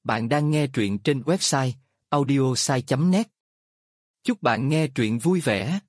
Bạn đang nghe truyện trên website audiosai.net. Chúc bạn nghe truyện vui vẻ.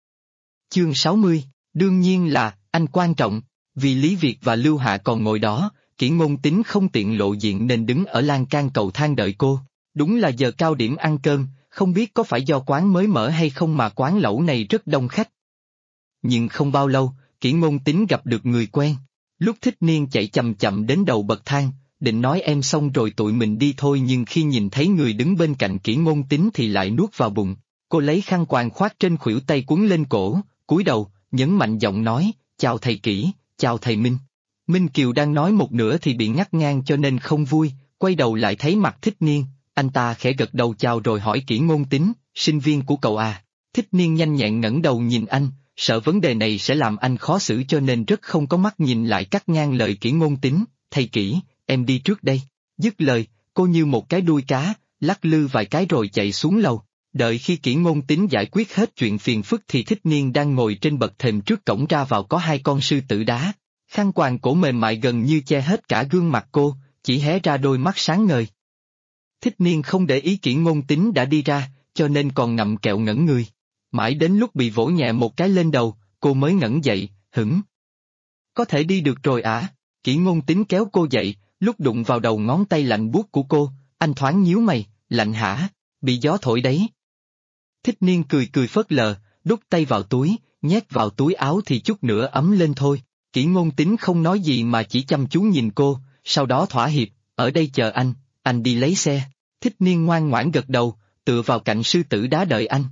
Chương 60, đương nhiên là, anh quan trọng, vì Lý Việt và Lưu Hạ còn ngồi đó, Kỷ Ngôn Tính không tiện lộ diện nên đứng ở lan can cầu thang đợi cô. Đúng là giờ cao điểm ăn cơm, không biết có phải do quán mới mở hay không mà quán lẩu này rất đông khách. Nhưng không bao lâu, Kỷ Ngôn Tính gặp được người quen. Lúc Thích Niên chạy chậm chậm đến đầu bậc thang, định nói em xong rồi tụi mình đi thôi, nhưng khi nhìn thấy người đứng bên cạnh Kỷ Ngôn Tính thì lại nuốt vào bụng. Cô lấy khăn quàng khoác trên khuỷu tay quấn lên cổ, cúi đầu, nhấn mạnh giọng nói, chào thầy Kỷ, chào thầy Minh. Minh Kiều đang nói một nửa thì bị ngắt ngang cho nên không vui, quay đầu lại thấy mặt Thích Niên, anh ta khẽ gật đầu chào rồi hỏi Kỷ Ngôn Tính, sinh viên của cậu à. Thích Niên nhanh nhẹn ngẩng đầu nhìn anh, sợ vấn đề này sẽ làm anh khó xử cho nên rất không có mắt nhìn lại cắt ngang lời Kỷ Ngôn Tính, thầy Kỷ, em đi trước đây. Dứt lời, cô như một cái đuôi cá, lắc lư vài cái rồi chạy xuống lầu. Đợi khi Kỷ Ngôn Tính giải quyết hết chuyện phiền phức thì Thích Niên đang ngồi trên bậc thềm trước cổng ra vào có hai con sư tử đá. Khăn quàng cổ mềm mại gần như che hết cả gương mặt cô, chỉ hé ra đôi mắt sáng ngời. Thích Niên không để ý Kỷ Ngôn Tính đã đi ra, cho nên còn ngậm kẹo ngẩn người. Mãi đến lúc bị vỗ nhẹ một cái lên đầu, cô mới ngẩng dậy, hửng. Có thể đi được rồi à? Kỷ Ngôn Tính kéo cô dậy, lúc đụng vào đầu ngón tay lạnh buốt của cô, anh thoáng nhíu mày, lạnh hả? Bị gió thổi đấy. Thích Niên cười cười phớt lờ, đút tay vào túi, nhét vào túi áo thì chút nữa ấm lên thôi. Kỷ Ngôn Tính không nói gì mà chỉ chăm chú nhìn cô, sau đó thỏa hiệp, ở đây chờ anh đi lấy xe. Thích Niên ngoan ngoãn gật đầu, tựa vào cạnh sư tử đá đợi anh.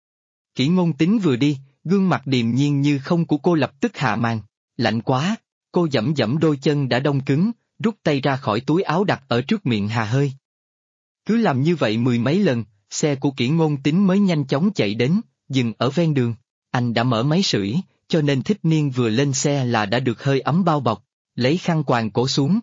Kỷ Ngôn Tính vừa đi, gương mặt điềm nhiên như không của cô lập tức hạ màn. Lạnh quá, cô giẫm giẫm đôi chân đã đông cứng, rút tay ra khỏi túi áo đặt ở trước miệng hà hơi. Cứ làm như vậy mười mấy lần, xe của Kỷ Ngôn Tính mới nhanh chóng chạy đến, dừng ở ven đường. Anh đã mở máy sưởi, cho nên Thích Niên vừa lên xe là đã được hơi ấm bao bọc, lấy khăn quàng cổ xuống.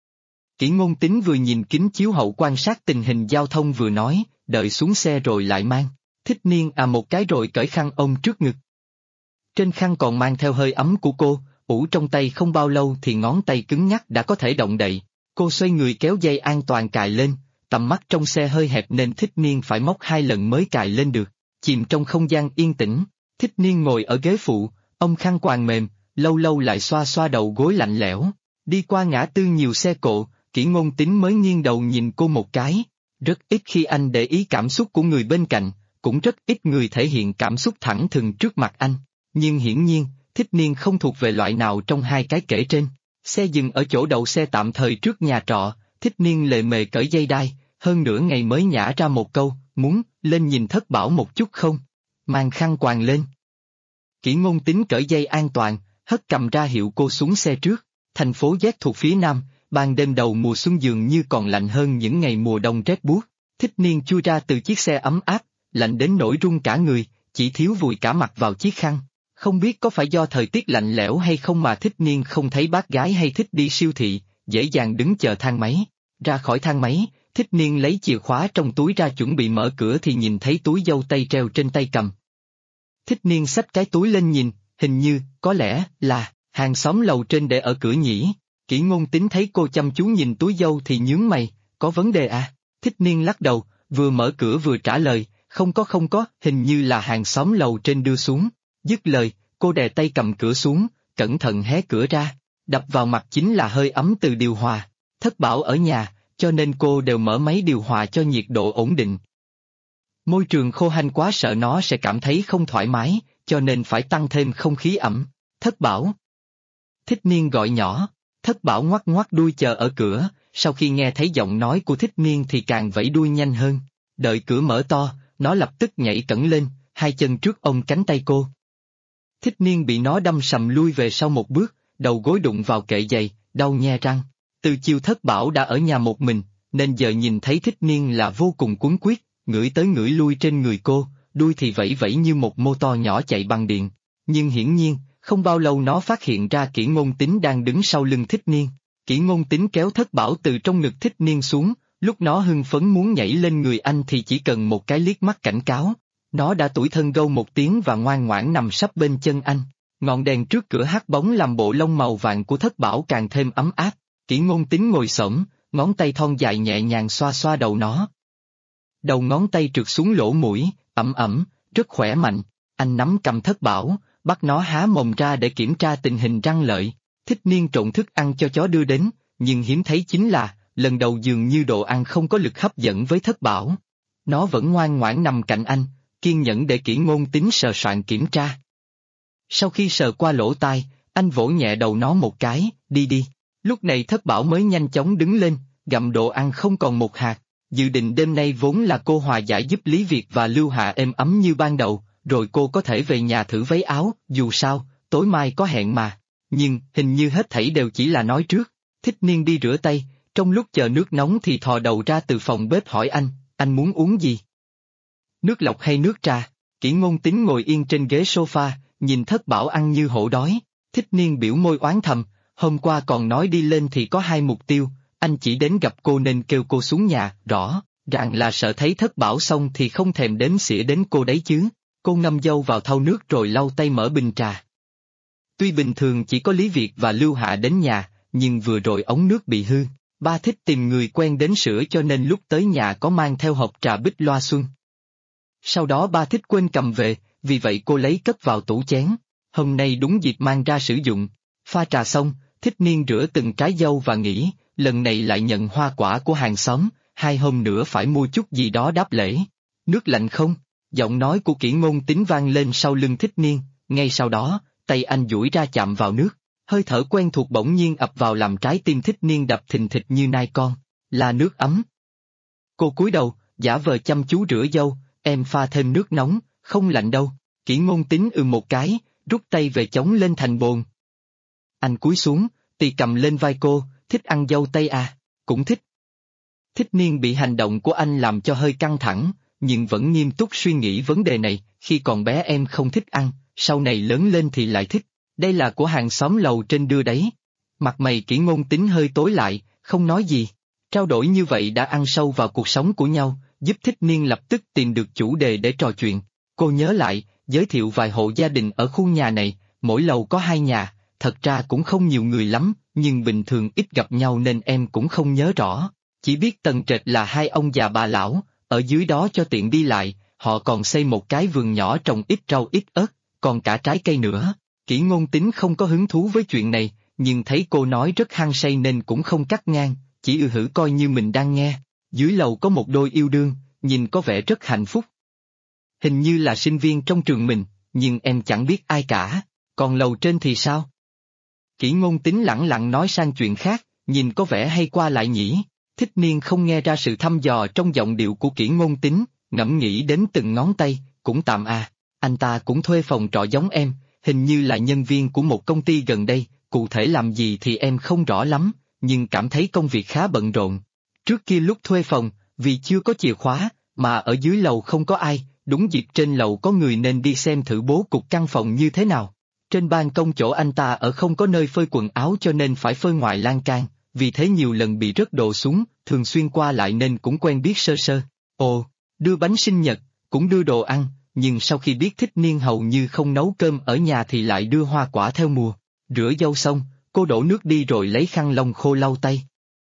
Kỷ Ngôn Tính vừa nhìn kính chiếu hậu quan sát tình hình giao thông vừa nói, đợi xuống xe rồi lại mang. Thích Niên một cái rồi cởi khăn ôm trước ngực. Trên khăn còn mang theo hơi ấm của cô, ủ trong tay không bao lâu thì ngón tay cứng nhắc đã có thể động đậy. Cô xoay người kéo dây an toàn cài lên, tầm mắt trong xe hơi hẹp nên Thích Niên phải móc 2 lần mới cài lên được. Chìm trong không gian yên tĩnh, Thích Niên ngồi ở ghế phụ, ôm khăn quàng mềm, lâu lâu lại xoa xoa đầu gối lạnh lẽo. Đi qua ngã tư nhiều xe cộ, Kỷ Ngôn Tính mới nghiêng đầu nhìn cô một cái. Rất ít khi anh để ý cảm xúc của người bên cạnh, cũng rất ít người thể hiện cảm xúc thẳng thừng trước mặt anh. Nhưng hiển nhiên, Thích Niên không thuộc về loại nào trong hai cái kể trên. Xe dừng ở chỗ đậu xe tạm thời trước nhà trọ, Thích Niên lề mề cởi dây đai, hơn nửa ngày mới nhả ra một câu, muốn lên nhìn Thất Bảo một chút không? Mang khăn quàng lên. Kỷ Ngôn Tính cởi dây an toàn, hất cầm ra hiệu cô xuống xe trước. Thành phố Z thuộc phía nam, ban đêm đầu mùa xuân dường như còn lạnh hơn những ngày mùa đông rét buốt. Thích Niên chui ra từ chiếc xe ấm áp, lạnh đến nỗi run cả người, chỉ thiếu vùi cả mặt vào chiếc khăn. Không biết có phải do thời tiết lạnh lẽo hay không mà Thích Niên không thấy bác gái hay thích đi siêu thị, dễ dàng đứng chờ thang máy. Ra khỏi thang máy, Thích Niên lấy chìa khóa trong túi ra chuẩn bị mở cửa thì nhìn thấy túi dâu tây treo trên tay cầm. Thích Niên xách cái túi lên nhìn, hình như, có lẽ, là, hàng xóm lầu trên để ở cửa nhỉ. Kỷ Ngôn Tính thấy cô chăm chú nhìn túi dâu thì nhướng mày, có vấn đề à? Thích Niên lắc đầu, vừa mở cửa vừa trả lời, không có, hình như là hàng xóm lầu trên đưa xuống. Dứt lời, cô đè tay cầm cửa xuống, cẩn thận hé cửa ra, đập vào mặt chính là hơi ấm từ điều hòa. Thất Bảo ở nhà, cho nên cô đều mở máy điều hòa cho nhiệt độ ổn định. Môi trường khô hanh quá sợ nó sẽ cảm thấy không thoải mái, cho nên phải tăng thêm không khí ẩm. Thất Bảo. Thích Niên gọi nhỏ, Thất Bảo ngoắc ngoắc đuôi chờ ở cửa, sau khi nghe thấy giọng nói của Thích Niên thì càng vẫy đuôi nhanh hơn. Đợi cửa mở to, nó lập tức nhảy cẫng lên, hai chân trước ôm cánh tay cô. Thích Niên bị nó đâm sầm lui về sau một bước, đầu gối đụng vào kệ giày, đau nhe răng. Từ chiều Thất Bảo đã ở nhà một mình, nên giờ nhìn thấy Thích Niên là vô cùng cuống quýt, ngửi tới ngửi lui trên người cô, đuôi thì vẫy vẫy như một mô to nhỏ chạy bằng điện. Nhưng hiển nhiên, không bao lâu nó phát hiện ra Kỷ Ngôn Tính đang đứng sau lưng Thích Niên. Kỷ Ngôn Tính kéo Thất Bảo từ trong ngực Thích Niên xuống, lúc nó hưng phấn muốn nhảy lên người anh thì chỉ cần một cái liếc mắt cảnh cáo. Nó đã tủi thân gâu một tiếng và ngoan ngoãn nằm sấp bên chân anh. Ngọn đèn trước cửa hắt bóng làm bộ lông màu vàng của Thất Bảo càng thêm ấm áp. Kỷ Ngôn Tính ngồi xổm, ngón tay thon dài nhẹ nhàng xoa xoa đầu nó. Đầu ngón tay trượt xuống lỗ mũi, ẩm ẩm, rất khỏe mạnh. Anh nắm cầm Thất Bảo, bắt nó há mồm ra để kiểm tra tình hình răng lợi. Thích Niên trộn thức ăn cho chó đưa đến, nhưng hiếm thấy chính là, lần đầu dường như đồ ăn không có lực hấp dẫn với Thất Bảo. Nó vẫn ngoan ngoãn nằm cạnh anh, kiên nhẫn để Kỷ Ngôn Tín sờ soạn kiểm tra. Sau khi sờ qua lỗ tai, anh vỗ nhẹ đầu nó một cái, đi đi. Lúc này Thất Bảo mới nhanh chóng đứng lên, gặm đồ ăn không còn một hạt. Dự định đêm nay vốn là cô hòa giải giúp Lý Việt và Lưu Hạ êm ấm như ban đầu, rồi cô có thể về nhà thử váy áo, dù sao, tối mai có hẹn mà. Nhưng, hình như hết thảy đều chỉ là nói trước. Thích Niên đi rửa tay, trong lúc chờ nước nóng thì thò đầu ra từ phòng bếp hỏi anh muốn uống gì? Nước lọc hay nước trà? Kỷ Ngôn Tín ngồi yên trên ghế sofa, nhìn Thất Bảo ăn như hổ đói. Thích Niên biểu môi oán thầm, hôm qua còn nói đi lên thì có 2 mục tiêu, anh chỉ đến gặp cô nên kêu cô xuống nhà, rõ ràng là sợ thấy Thất Bảo xong thì không thèm đếm xỉa đến cô đấy chứ. Cô ngâm dâu vào thau nước rồi lau tay mở bình trà. Tuy bình thường chỉ có Lý Việt và Lưu Hạ đến nhà, nhưng vừa rồi ống nước bị hư, ba thích tìm người quen đến sửa cho nên lúc tới nhà có mang theo hộp trà Bích Loa Xuân. Sau đó ba thích quên cầm về, vì vậy cô lấy cất vào tủ chén. Hôm nay đúng dịp mang ra sử dụng. Pha trà xong, Thích Niên rửa từng trái dâu và nghĩ, lần này lại nhận hoa quả của hàng xóm, 2 hôm nữa phải mua chút gì đó đáp lễ. Nước lạnh không? Giọng nói của Kỷ Ngôn Tín vang lên sau lưng Thích Niên, ngay sau đó, tay anh duỗi ra chạm vào nước, hơi thở quen thuộc bỗng nhiên ập vào làm trái tim Thích Niên đập thình thịch như nai con, là nước ấm. Cô cúi đầu, giả vờ chăm chú rửa dâu, em pha thêm nước nóng, không lạnh đâu. Kỷ Ngôn Tín một cái, rút tay về chống lên thành bồn. Anh cúi xuống, tì cầm lên vai cô, thích ăn dâu tây à, cũng thích. Thích Niên bị hành động của anh làm cho hơi căng thẳng, nhưng vẫn nghiêm túc suy nghĩ vấn đề này, khi còn bé em không thích ăn, sau này lớn lên thì lại thích, đây là của hàng xóm lầu trên đưa đấy. Mặt mày Kỷ Ngôn Tín hơi tối lại, không nói gì. Trao đổi như vậy đã ăn sâu vào cuộc sống của nhau, giúp Thích Niên lập tức tìm được chủ đề để trò chuyện. Cô nhớ lại, giới thiệu vài hộ gia đình ở khu nhà này, mỗi lầu có 2 nhà, thật ra cũng không nhiều người lắm, nhưng bình thường ít gặp nhau nên em cũng không nhớ rõ. Chỉ biết tầng trệt là 2 ông già bà lão, ở dưới đó cho tiện đi lại, họ còn xây một cái vườn nhỏ trồng ít rau ít ớt, còn cả trái cây nữa. Kỷ Ngôn Tín không có hứng thú với chuyện này, nhưng thấy cô nói rất hăng say nên cũng không cắt ngang, chỉ hử coi như mình đang nghe. Dưới lầu có một đôi yêu đương, nhìn có vẻ rất hạnh phúc. Hình như là sinh viên trong trường mình, nhưng em chẳng biết ai cả, còn lầu trên thì sao? Kỷ Ngôn Tín lẳng lặng nói sang chuyện khác, nhìn có vẻ hay qua lại nhỉ. Thích Niên không nghe ra sự thăm dò trong giọng điệu của Kỷ Ngôn Tín, ngẫm nghĩ đến từng ngón tay, cũng tạm à, anh ta cũng thuê phòng trọ giống em, hình như là nhân viên của một công ty gần đây, cụ thể làm gì thì em không rõ lắm, nhưng cảm thấy công việc khá bận rộn. Trước kia lúc thuê phòng, vì chưa có chìa khóa, mà ở dưới lầu không có ai, đúng dịp trên lầu có người nên đi xem thử bố cục căn phòng như thế nào. Trên ban công chỗ anh ta ở không có nơi phơi quần áo cho nên phải phơi ngoài lan can, vì thế nhiều lần bị rớt đồ xuống, thường xuyên qua lại nên cũng quen biết sơ sơ. Ồ, đưa bánh sinh nhật, cũng đưa đồ ăn, nhưng sau khi biết Thích Niên hầu như không nấu cơm ở nhà thì lại đưa hoa quả theo mùa. Rửa dâu xong, cô đổ nước đi rồi lấy khăn lông khô lau tay.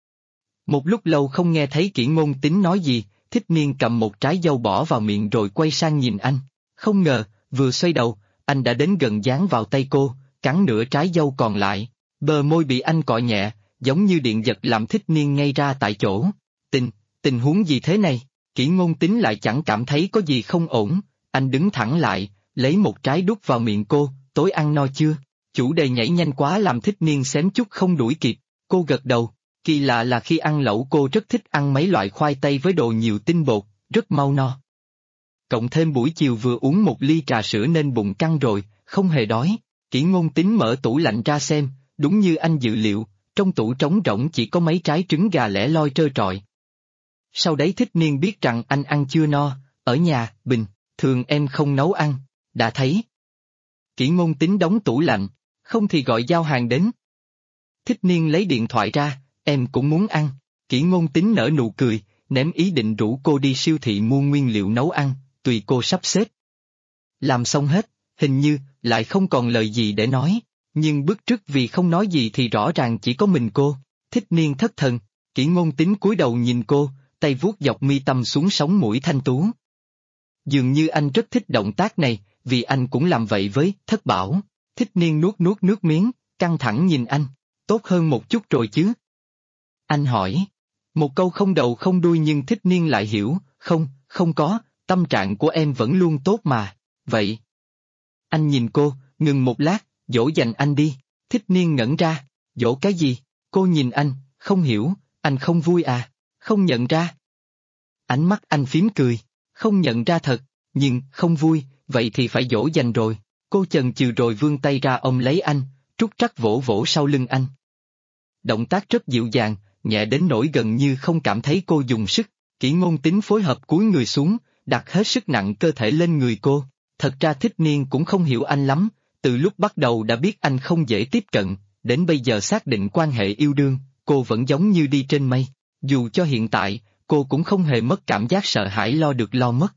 Một lúc lâu không nghe thấy Kỷ Ngôn Tín nói gì, Thích Niên cầm một trái dâu bỏ vào miệng rồi quay sang nhìn anh. Không ngờ, vừa xoay đầu, anh đã đến gần dán vào tay cô, cắn nửa trái dâu còn lại. Bờ môi bị anh cọ nhẹ, giống như điện giật làm Thích Niên ngay ra tại chỗ. Tình huống gì thế này? Kỷ Ngôn Tín lại chẳng cảm thấy có gì không ổn, anh đứng thẳng lại, lấy một trái đút vào miệng cô, tối ăn no chưa? Chủ đề nhảy nhanh quá làm Thích Niên xém chút không đuổi kịp, cô gật đầu. Kỳ lạ là khi ăn lẩu cô rất thích ăn mấy loại khoai tây với đồ nhiều tinh bột, rất mau no. Cộng thêm buổi chiều vừa uống một ly trà sữa nên bụng căng rồi, không hề đói. Kỷ Ngôn Tín mở tủ lạnh ra xem, đúng như anh dự liệu, trong tủ trống rỗng chỉ có mấy trái trứng gà lẻ loi trơ trọi. Sau đấy Thích Niên biết rằng anh ăn chưa no, ở nhà, bình thường em không nấu ăn, đã thấy. Kỷ Ngôn Tín đóng tủ lạnh, không thì gọi giao hàng đến. Thích Niên lấy điện thoại ra, em cũng muốn ăn. Kỷ Ngôn Tín nở nụ cười, ném ý định rủ cô đi siêu thị mua nguyên liệu nấu ăn, tùy cô sắp xếp. Làm xong hết, hình như, lại không còn lời gì để nói, nhưng bức trước vì không nói gì thì rõ ràng chỉ có mình cô. Thích Niên thất thần, Kỷ Ngôn Tín cúi đầu nhìn cô, tay vuốt dọc mi tâm xuống sống mũi thanh tú. Dường như anh rất thích động tác này, vì anh cũng làm vậy với Thất Bảo. Thích Niên nuốt nuốt nước miếng, căng thẳng nhìn anh. Tốt hơn một chút rồi chứ? Anh hỏi. Một câu không đầu không đuôi nhưng Thích Niên lại hiểu, không có, tâm trạng của em vẫn luôn tốt mà, vậy. Anh nhìn cô, ngừng một lát, dỗ dành anh đi. Thích Niên ngẩn ra, dỗ cái gì? Cô nhìn anh, không hiểu, anh không vui à, không nhận ra. Ánh mắt anh phím cười, không nhận ra thật, nhưng không vui, vậy thì phải dỗ dành rồi. Cô chần chừ rồi vươn tay ra ôm lấy anh, trúc trắc vỗ vỗ sau lưng anh. Động tác rất dịu dàng, nhẹ đến nỗi gần như không cảm thấy cô dùng sức. Kỷ Ngôn Tín phối hợp cúi người xuống, đặt hết sức nặng cơ thể lên người cô. Thật ra Thích Niên cũng không hiểu anh lắm, từ lúc bắt đầu đã biết anh không dễ tiếp cận, đến bây giờ xác định quan hệ yêu đương, cô vẫn giống như đi trên mây. Dù cho hiện tại, cô cũng không hề mất cảm giác sợ hãi lo được lo mất.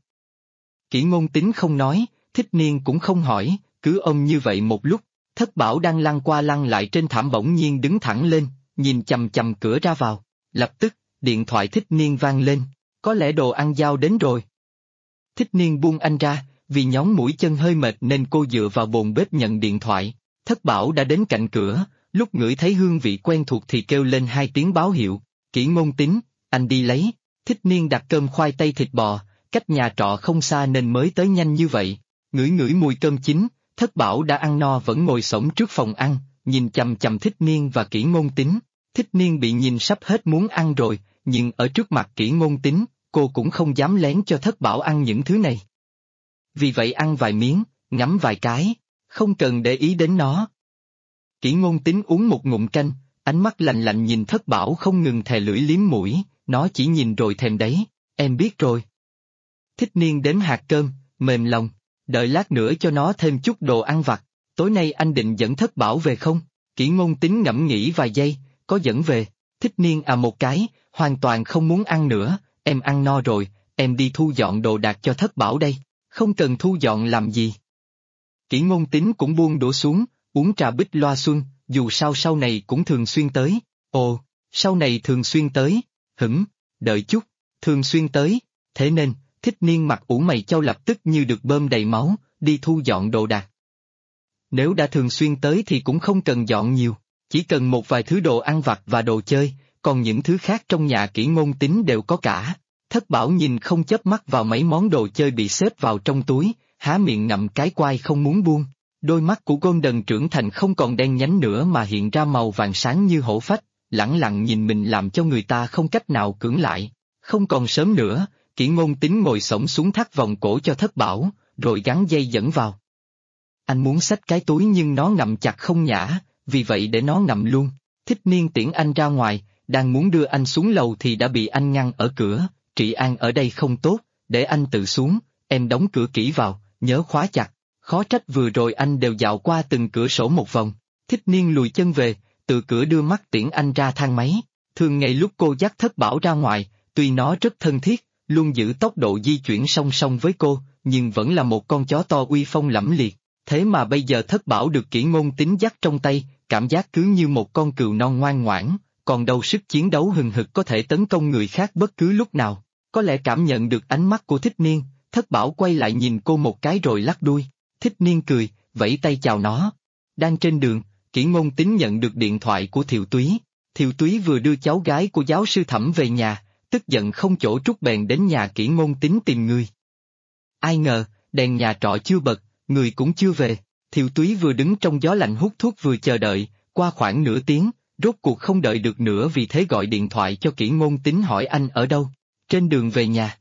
Kỷ Ngôn Tín không nói, Thích Niên cũng không hỏi, cứ ôm như vậy một lúc. Thất Bảo đang lăn qua lăn lại trên thảm bỗng nhiên đứng thẳng lên, nhìn chằm chằm cửa ra vào. Lập tức, điện thoại Thích Niên vang lên, có lẽ đồ ăn giao đến rồi. Thích Niên buông anh ra, vì nhón mũi chân hơi mệt nên cô dựa vào bồn bếp nhận điện thoại. Thất Bảo đã đến cạnh cửa, lúc ngửi thấy hương vị quen thuộc thì kêu lên 2 tiếng báo hiệu. Kỷ Ngôn Tín, anh đi lấy. Thích Niên đặt cơm khoai tây thịt bò, cách nhà trọ không xa nên mới tới nhanh như vậy. Ngửi ngửi mùi cơm chín, Thất Bảo đã ăn no vẫn ngồi xổm trước phòng ăn, nhìn chằm chằm Thích Niên và Kỷ Ngôn Tín. Thích Niên bị nhìn sắp hết muốn ăn rồi, nhưng ở trước mặt Kỷ Ngôn Tín, cô cũng không dám lén cho Thất Bảo ăn những thứ này. Vì vậy ăn vài miếng, ngắm vài cái, không cần để ý đến nó. Kỷ Ngôn Tín uống một ngụm canh, ánh mắt lạnh lạnh nhìn Thất Bảo không ngừng thè lưỡi liếm mũi, nó chỉ nhìn rồi thèm đấy, em biết rồi. Thích Niên đếm hạt cơm, mềm lòng, đợi lát nữa cho nó thêm chút đồ ăn vặt, tối nay anh định dẫn Thất Bảo về không? Kỷ Ngôn Tín ngẫm nghĩ vài giây, có dẫn về. Thích Niên à một cái, hoàn toàn không muốn ăn nữa, em ăn no rồi, em đi thu dọn đồ đạc cho Thất Bảo đây, không cần thu dọn làm gì. Kỷ Ngôn Tín cũng buông đũa xuống, uống trà bích loa xuân, dù sao sau này cũng thường xuyên tới. Ồ, sau này thường xuyên tới, đợi chút, thường xuyên tới, thế nên, Thích Niên mặt ủ mày chau lập tức như được bơm đầy máu, đi thu dọn đồ đạc. Nếu đã thường xuyên tới thì cũng không cần dọn nhiều, chỉ cần một vài thứ đồ ăn vặt và đồ chơi, còn những thứ khác trong nhà Kỷ Ngôn Tín đều có cả. Thất Bảo nhìn không chớp mắt vào mấy món đồ chơi bị xếp vào trong túi, há miệng ngậm cái quai không muốn buông. Đôi mắt của Golden trưởng thành không còn đen nhánh nữa mà hiện ra màu vàng sáng như hổ phách, lẳng lặng nhìn mình làm cho người ta không cách nào cưỡng lại. Không còn sớm nữa, Kỷ Ngôn Tín ngồi xổm xuống thắt vòng cổ cho Thất Bảo, rồi gắn dây dẫn vào. Anh muốn xách cái túi nhưng nó ngậm chặt không nhả, vì vậy để nó ngậm luôn. Thích Niên tiễn anh ra ngoài, đang muốn đưa anh xuống lầu thì đã bị anh ngăn ở cửa. Trị an ở đây không tốt, để anh tự xuống, em đóng cửa kỹ vào, nhớ khóa chặt. Khó trách vừa rồi anh đều dạo qua từng cửa sổ một vòng. Thích Niên lùi chân về, từ cửa đưa mắt tiễn anh ra thang máy. Thường ngày lúc cô dắt Thất Bảo ra ngoài, tuy nó rất thân thiết, luôn giữ tốc độ di chuyển song song với cô, nhưng vẫn là một con chó to uy phong lẫm liệt. Thế mà bây giờ Thất Bảo được Kỷ Ngôn Tín dắt trong tay, cảm giác cứ như một con cừu non ngoan ngoãn, còn đâu sức chiến đấu hừng hực có thể tấn công người khác bất cứ lúc nào. Có lẽ cảm nhận được ánh mắt của Thích Niên, Thất Bảo quay lại nhìn cô một cái rồi lắc đuôi. Thích Niên cười, vẫy tay chào nó. Đang trên đường, Kỷ Ngôn Tín nhận được điện thoại của Thiệu Túy. Thiệu Túy vừa đưa cháu gái của giáo sư Thẩm về nhà, tức giận không chỗ trút bèn đến nhà Kỷ Ngôn Tín tìm người. Ai ngờ, đèn nhà trọ chưa bật, người cũng chưa về. Thiệu Túy vừa đứng trong gió lạnh hút thuốc vừa chờ đợi, qua khoảng nửa tiếng, rốt cuộc không đợi được nữa vì thế gọi điện thoại cho Kỷ Ngôn Tín hỏi anh ở đâu. Trên đường về nhà.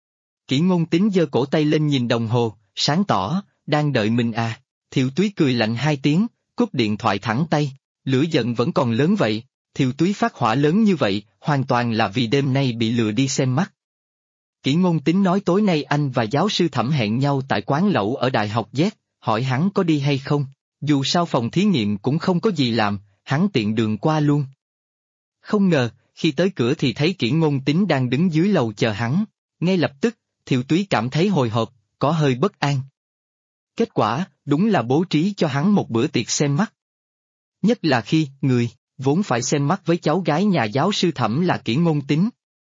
Kỷ Ngôn Tín giơ cổ tay lên nhìn đồng hồ, sáng tỏ, đang đợi mình à. Thiệu Túy cười lạnh 2 tiếng, cúp điện thoại thẳng tay, lửa giận vẫn còn lớn vậy. Thiệu Túy phát hỏa lớn như vậy, hoàn toàn là vì đêm nay bị lừa đi xem mắt. Kỷ Ngôn Tín nói tối nay anh và giáo sư Thẩm hẹn nhau tại quán lẩu ở Đại học Z, hỏi hắn có đi hay không, dù sao phòng thí nghiệm cũng không có gì làm, hắn tiện đường qua luôn. Không ngờ, khi tới cửa thì thấy Kỷ Ngôn Tín đang đứng dưới lầu chờ hắn, ngay lập tức, Thiệu Túy cảm thấy hồi hộp, có hơi bất an. Kết quả, đúng là bố trí cho hắn một bữa tiệc xem mắt. Nhất là khi, người vốn phải xem mắt với cháu gái nhà giáo sư Thẩm là Kỷ Ngôn Tín.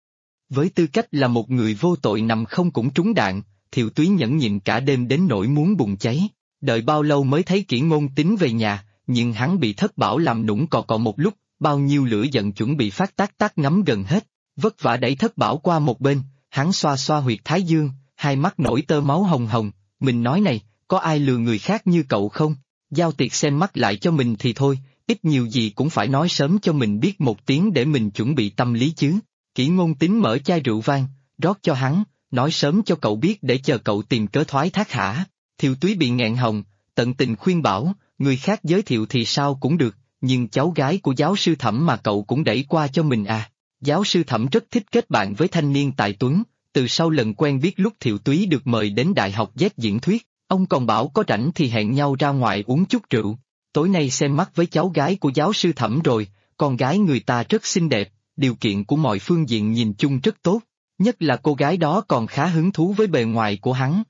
Với tư cách là một người vô tội nằm không cũng trúng đạn, Thiệu Túy nhẫn nhịn cả đêm đến nỗi muốn bùng cháy, đợi bao lâu mới thấy Kỷ Ngôn Tín về nhà, nhưng hắn bị Thất Bảo làm nũng cò cò một lúc, bao nhiêu lửa giận chuẩn bị phát tác ngấm gần hết, vất vả đẩy Thất Bảo qua một bên, hắn xoa xoa huyệt thái dương, hai mắt nổi tơ máu hồng hồng, mình nói này, có ai lừa người khác như cậu không? Giao tiệc xem mắt lại cho mình thì thôi, ít nhiều gì cũng phải nói sớm cho mình biết một tiếng để mình chuẩn bị tâm lý chứ. Kỷ Ngôn Tín mở chai rượu vang, rót cho hắn, nói sớm cho cậu biết để chờ cậu tìm cớ thoái thác hả. Thiệu Túy bị nghẹn họng, tận tình khuyên bảo, người khác giới thiệu thì sao cũng được, nhưng cháu gái của giáo sư Thẩm mà cậu cũng đẩy qua cho mình à. Giáo sư Thẩm rất thích kết bạn với thanh niên tài tuấn, từ sau lần quen biết lúc Thiệu Túy được mời đến Đại học Z diễn thuyết, ông còn bảo có rảnh thì hẹn nhau ra ngoài uống chút rượu. Tối nay xem mắt với cháu gái của giáo sư Thẩm rồi, con gái người ta rất xinh đẹp, điều kiện của mọi phương diện nhìn chung rất tốt, nhất là cô gái đó còn khá hứng thú với bề ngoài của hắn.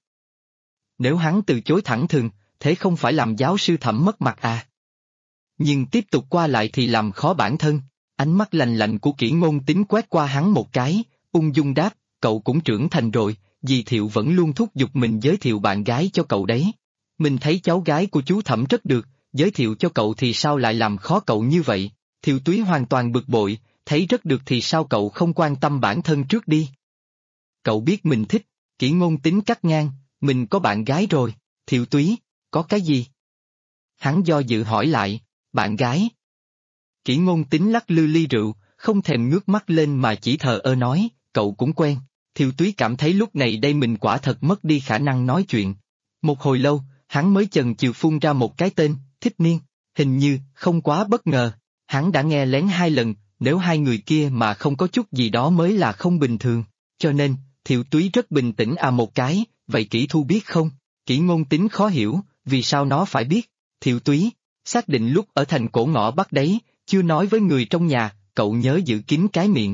Nếu hắn từ chối thẳng thừng, thế không phải làm giáo sư Thẩm mất mặt à? Nhưng tiếp tục qua lại thì làm khó bản thân, ánh mắt lạnh lạnh của Kỷ Ngôn Tín quét qua hắn một cái, ung dung đáp, cậu cũng trưởng thành rồi, dì Thiệu vẫn luôn thúc giục mình giới thiệu bạn gái cho cậu đấy. Mình thấy cháu gái của chú Thẩm rất được, giới thiệu cho cậu thì sao lại làm khó cậu như vậy? Thiệu Túy hoàn toàn bực bội, thấy rất được thì sao cậu không quan tâm bản thân trước đi? Cậu biết mình thích, Kỷ Ngôn Tín cắt ngang, mình có bạn gái rồi. Thiệu Túy, có cái gì? Hắn do dự hỏi lại, bạn gái. Kỷ Ngôn Tín lắc lư ly rượu, không thèm ngước mắt lên mà chỉ thờ ơ nói, cậu cũng quen. Thiệu Túy cảm thấy lúc này đây mình quả thật mất đi khả năng nói chuyện. Một hồi lâu, hắn mới chần chừ phun ra một cái tên, Thích Niên, hình như, không quá bất ngờ, hắn đã nghe lén 2 lần, nếu hai người kia mà không có chút gì đó mới là không bình thường, cho nên, Thiệu Túy rất bình tĩnh một cái, vậy Kỷ Thu biết không? Kỷ Ngôn Tín khó hiểu, vì sao nó phải biết? Thiệu Túy, xác định lúc ở thành cổ ngõ Bắc đấy, chưa nói với người trong nhà, cậu nhớ giữ kín cái miệng.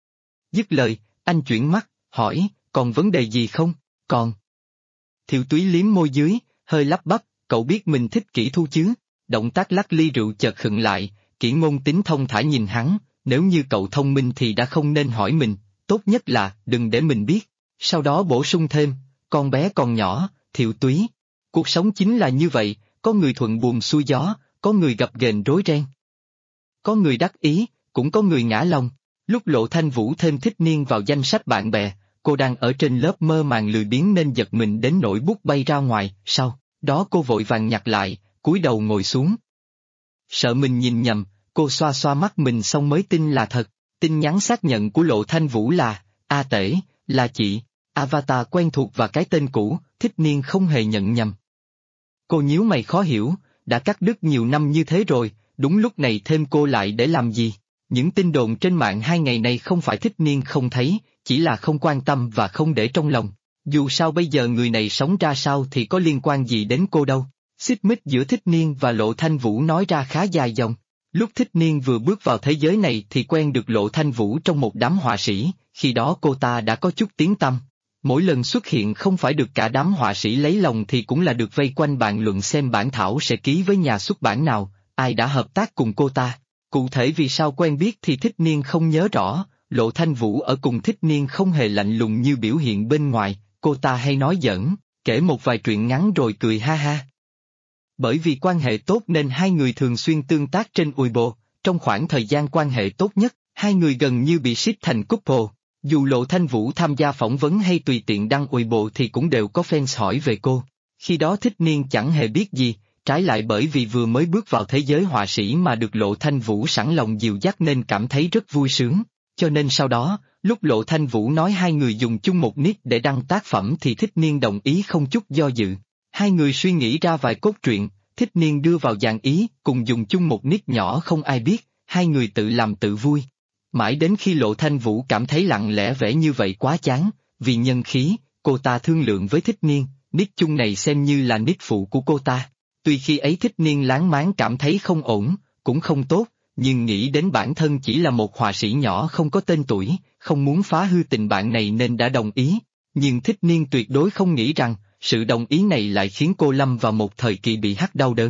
Dứt lời, anh chuyển mắt, hỏi, còn vấn đề gì không? Còn. Thiệu Túy liếm môi dưới, hơi lắp bắp, cậu biết mình thích Kỷ Thu chứ? Động tác lắc ly rượu chợt khựng lại, Kỷ Ngôn Tín thông thả nhìn hắn, nếu như cậu thông minh thì đã không nên hỏi mình, tốt nhất là đừng để mình biết. Sau đó bổ sung thêm, con bé còn nhỏ, Thiệu Túy. Cuộc sống chính là như vậy, có người thuận buồm xuôi gió, có người gập ghềnh rối ren. Có người đắc ý, cũng có người ngã lòng. Lúc Lộ Thanh Vũ thêm Thích Niên vào danh sách bạn bè, cô đang ở trên lớp mơ màng lười biếng nên giật mình đến nỗi bút bay ra ngoài, sau đó cô vội vàng nhặt lại, cúi đầu ngồi xuống. Sợ mình nhìn nhầm, cô xoa xoa mắt mình xong mới tin là thật, tin nhắn xác nhận của Lộ Thanh Vũ là, A Tể, là chị, avatar quen thuộc và cái tên cũ, Thích Niên không hề nhận nhầm. Cô nhíu mày khó hiểu, đã cắt đứt nhiều năm như thế rồi, đúng lúc này thêm cô lại để làm gì? Những tin đồn trên mạng 2 ngày nay không phải Thích Niên không thấy, chỉ là không quan tâm và không để trong lòng. Dù sao bây giờ người này sống ra sao thì có liên quan gì đến cô đâu. Xích mích giữa Thích Niên và Lộ Thanh Vũ nói ra khá dài dòng. Lúc Thích Niên vừa bước vào thế giới này thì quen được Lộ Thanh Vũ trong một đám họa sĩ, khi đó cô ta đã có chút tiếng tăm. Mỗi lần xuất hiện không phải được cả đám họa sĩ lấy lòng thì cũng là được vây quanh bàn luận xem bản thảo sẽ ký với nhà xuất bản nào, ai đã hợp tác cùng cô ta. Cụ thể vì sao quen biết thì Thích Niên không nhớ rõ, Lộ Thanh Vũ ở cùng Thích Niên không hề lạnh lùng như biểu hiện bên ngoài, cô ta hay nói giỡn, kể một vài chuyện ngắn rồi cười ha ha. Bởi vì quan hệ tốt nên hai người thường xuyên tương tác trên Weibo, trong khoảng thời gian quan hệ tốt nhất, hai người gần như bị ship thành couple. Dù Lộ Thanh Vũ tham gia phỏng vấn hay tùy tiện đăng Weibo thì cũng đều có fans hỏi về cô. Khi đó Thích Niên chẳng hề biết gì, trái lại bởi vì vừa mới bước vào thế giới họa sĩ mà được Lộ Thanh Vũ sẵn lòng dìu dắt nên cảm thấy rất vui sướng. Cho nên sau đó, lúc Lộ Thanh Vũ nói hai người dùng chung một nick để đăng tác phẩm thì Thích Niên đồng ý không chút do dự. Hai người suy nghĩ ra vài cốt truyện, Thích Niên đưa vào dàn ý, cùng dùng chung một nick nhỏ không ai biết, hai người tự làm tự vui. Mãi đến khi Lộ Thanh Vũ cảm thấy lặng lẽ vẻ như vậy quá chán, vì nhân khí, cô ta thương lượng với Thích Niên, nick chung này xem như là nick phụ của cô ta. Tuy khi ấy Thích Niên láng máng cảm thấy không ổn, cũng không tốt, nhưng nghĩ đến bản thân chỉ là một họa sĩ nhỏ không có tên tuổi, không muốn phá hư tình bạn này nên đã đồng ý. Nhưng Thích Niên tuyệt đối không nghĩ rằng, sự đồng ý này lại khiến cô lâm vào một thời kỳ bị hắt đau đớn.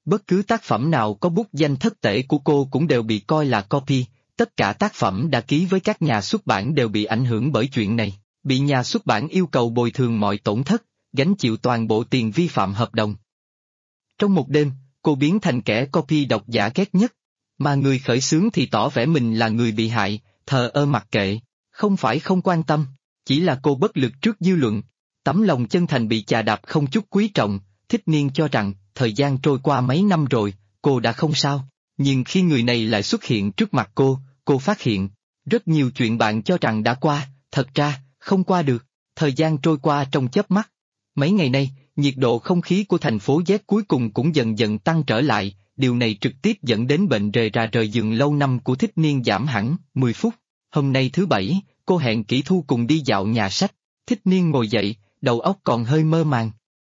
Bất cứ tác phẩm nào có bút danh thất tể của cô cũng đều bị coi là copy, tất cả tác phẩm đã ký với các nhà xuất bản đều bị ảnh hưởng bởi chuyện này, bị nhà xuất bản yêu cầu bồi thường mọi tổn thất, gánh chịu toàn bộ tiền vi phạm hợp đồng. Trong một đêm, cô biến thành kẻ copy độc giả ghét nhất, mà người khởi xướng thì tỏ vẻ mình là người bị hại, thờ ơ mặc kệ, không phải không quan tâm, chỉ là cô bất lực trước dư luận. Tấm lòng chân thành bị chà đạp không chút quý trọng, Thích Niên cho rằng, thời gian trôi qua mấy năm rồi, cô đã không sao, nhưng khi người này lại xuất hiện trước mặt cô phát hiện, rất nhiều chuyện bạn cho rằng đã qua, thật ra, không qua được, thời gian trôi qua trong chớp mắt. Mấy ngày nay, nhiệt độ không khí của thành phố Z cuối cùng cũng dần dần tăng trở lại, điều này trực tiếp dẫn đến bệnh rề rà rời giường lâu năm của Thích Niên giảm hẳn, 10 phút. Hôm nay thứ Bảy, cô hẹn Kỷ Thu cùng đi dạo nhà sách, Thích Niên ngồi dậy, đầu óc còn hơi mơ màng.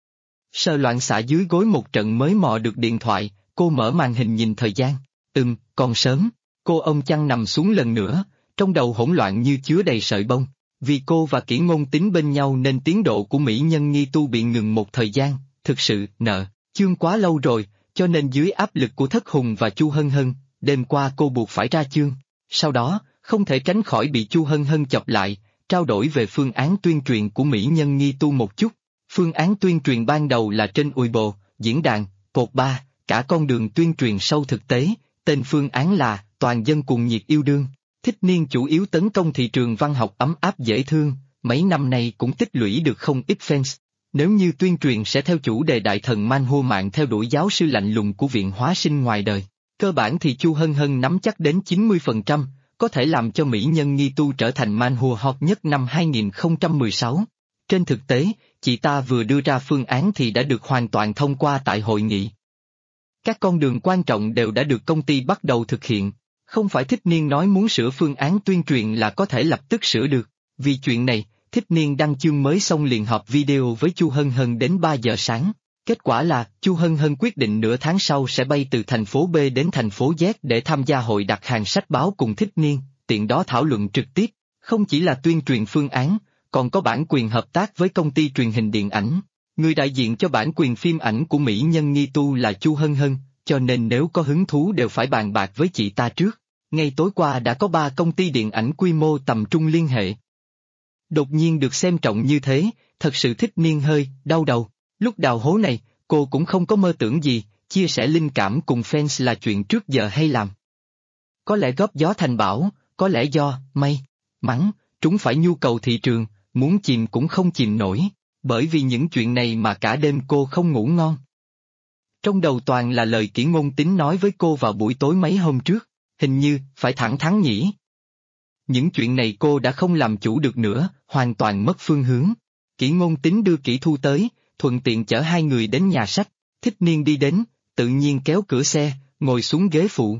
Sờ loạn xạ dưới gối một trận mới mò được điện thoại, cô mở màn hình nhìn thời gian, còn sớm, cô ôm chăn nằm xuống lần nữa, trong đầu hỗn loạn như chứa đầy sợi bông. Vì cô và Kỷ Ngôn Tính bên nhau nên tiến độ của mỹ nhân nghi tu bị ngừng một thời gian, thực sự, chương quá lâu rồi, cho nên dưới áp lực của Thất Hùng và Chu Hân Hân, đêm qua cô buộc phải ra chương. Sau đó, không thể tránh khỏi bị Chu Hân Hân chọc lại, trao đổi về phương án tuyên truyền của mỹ nhân nghi tu một chút. Phương án tuyên truyền ban đầu là trên Weibo, diễn đàn, Pod 3, cả con đường tuyên truyền sâu thực tế, tên phương án là toàn dân cuồng nhiệt yêu đương. Thích Niên chủ yếu tấn công thị trường văn học ấm áp dễ thương, mấy năm nay cũng tích lũy được không ít fans. Nếu như tuyên truyền sẽ theo chủ đề đại thần manhua mạng theo đuổi giáo sư lạnh lùng của viện hóa sinh ngoài đời, cơ bản thì Chu Hân Hân nắm chắc đến 90%, có thể làm cho mỹ nhân nghi tu trở thành manhua hot nhất năm 2016. Trên thực tế, chị ta vừa đưa ra phương án thì đã được hoàn toàn thông qua tại hội nghị. Các con đường quan trọng đều đã được công ty bắt đầu thực hiện. Không phải Thích Niên nói muốn sửa phương án tuyên truyền là có thể lập tức sửa được, vì chuyện này, Thích Niên đăng chương mới xong liền họp video với Chu Hân Hân đến 3 giờ sáng. Kết quả là, Chu Hân Hân quyết định nửa tháng sau sẽ bay từ thành phố B đến thành phố Z để tham gia hội đặt hàng sách báo cùng Thích Niên, tiện đó thảo luận trực tiếp, không chỉ là tuyên truyền phương án, còn có bản quyền hợp tác với công ty truyền hình điện ảnh. Người đại diện cho bản quyền phim ảnh của mỹ nhân nghi tu là Chu Hân Hân, cho nên nếu có hứng thú đều phải bàn bạc với chị ta trước. Ngay tối qua đã có 3 công ty điện ảnh quy mô tầm trung liên hệ. Đột nhiên được xem trọng như thế, thật sự Thích Niên hơi đau đầu. Lúc đào hố này, cô cũng không có mơ tưởng gì, chia sẻ linh cảm cùng fans là chuyện trước giờ hay làm. Có lẽ góp gió thành bão, có lẽ do may mắn, trúng phải nhu cầu thị trường, muốn chìm cũng không chìm nổi, bởi vì những chuyện này mà cả đêm cô không ngủ ngon. Trong đầu toàn là lời Kỷ Ngôn Tính nói với cô vào buổi tối mấy hôm trước, hình như, phải thẳng thắn nhỉ. Những chuyện này cô đã không làm chủ được nữa, hoàn toàn mất phương hướng. Kỷ Ngôn Tính đưa Kỷ Thu tới, thuận tiện chở hai người đến nhà sách, Thích Niên đi đến, tự nhiên kéo cửa xe, ngồi xuống ghế phụ.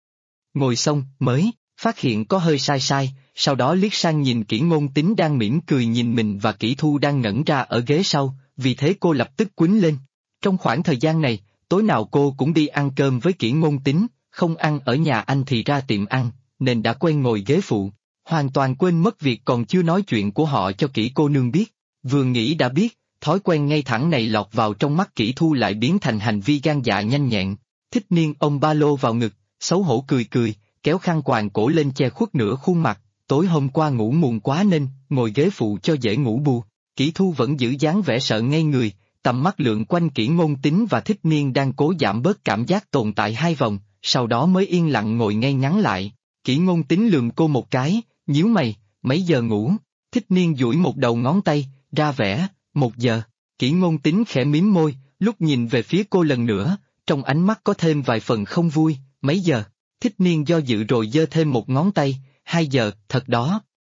Ngồi xong, mới, phát hiện có hơi sai, sau đó liếc sang nhìn Kỷ Ngôn Tính đang mỉm cười nhìn mình và Kỷ Thu đang ngẩn ra ở ghế sau, vì thế cô lập tức quýnh lên. Trong khoảng thời gian này, tối nào cô cũng đi ăn cơm với Kỷ Ngôn Tính, không ăn ở nhà anh thì ra tiệm ăn, nên đã quen ngồi ghế phụ, hoàn toàn quên mất việc còn chưa nói chuyện của họ cho Kỷ cô nương biết. Vừa nghĩ đã biết, thói quen ngay thẳng này lọt vào trong mắt Kỷ Thu lại biến thành hành vi gan dạ nhanh nhẹn. Thích Niên ôm ba lô vào ngực, xấu hổ cười, kéo khăn quàng cổ lên che khuất nửa khuôn mặt, tối hôm qua ngủ muộn quá nên, ngồi ghế phụ cho dễ ngủ bù. Kỷ Thu vẫn giữ dáng vẻ sợ ngây người, tầm mắt lượn quanh Kỷ Ngôn Tính và Thích Niên đang cố giảm bớt cảm giác tồn tại hai vòng, sau đó mới yên lặng ngồi ngay ngắn lại. Kỷ Ngôn Tính lườm cô một cái, nhíu mày, mấy giờ ngủ? Thích Niên duỗi một đầu ngón tay, ra vẻ, 1 giờ. Kỷ Ngôn Tính khẽ mím môi, lúc nhìn về phía cô lần nữa, trong ánh mắt có thêm vài phần không vui, mấy giờ? Thích Niên do dự rồi giơ thêm một ngón tay, 2 giờ, thật đó.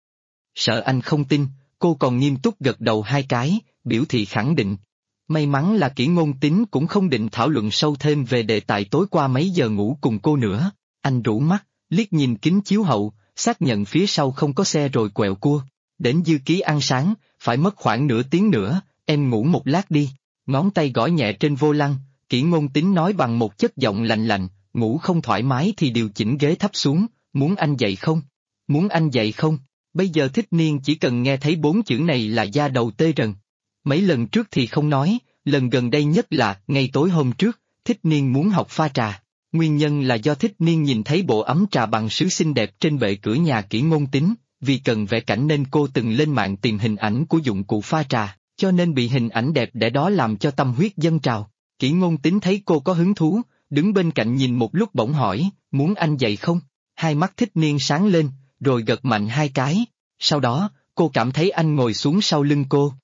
Sợ anh không tin, cô còn nghiêm túc gật đầu 2 cái, biểu thị khẳng định. May mắn là Kỷ Ngôn Tính cũng không định thảo luận sâu thêm về đề tài tối qua mấy giờ ngủ cùng cô nữa. Anh rũ mắt, liếc nhìn kính chiếu hậu, xác nhận phía sau không có xe rồi quẹo cua. Đến Dư Ký ăn sáng, phải mất khoảng nửa tiếng nữa, em ngủ một lát đi. Ngón tay gõ nhẹ trên vô lăng, Kỷ Ngôn Tính nói bằng một chất giọng lạnh lạnh, ngủ không thoải mái thì điều chỉnh ghế thấp xuống, muốn anh dậy không? Muốn anh dậy không? Bây giờ Thích Niên chỉ cần nghe thấy 4 chữ này là da đầu tê rần. Mấy lần trước thì không nói, lần gần đây nhất là, ngay tối hôm trước, Thích Niên muốn học pha trà. Nguyên nhân là do Thích Niên nhìn thấy bộ ấm trà bằng sứ xinh đẹp trên bệ cửa nhà Kỷ Ngôn Tín, vì cần vẽ cảnh nên cô từng lên mạng tìm hình ảnh của dụng cụ pha trà, cho nên bị hình ảnh đẹp đẽ đó làm cho tâm huyết dâng trào. Kỷ Ngôn Tín thấy cô có hứng thú, đứng bên cạnh nhìn một lúc bỗng hỏi, muốn anh dạy không? Hai mắt Thích Niên sáng lên, rồi gật mạnh hai cái. Sau đó, cô cảm thấy anh ngồi xuống sau lưng cô.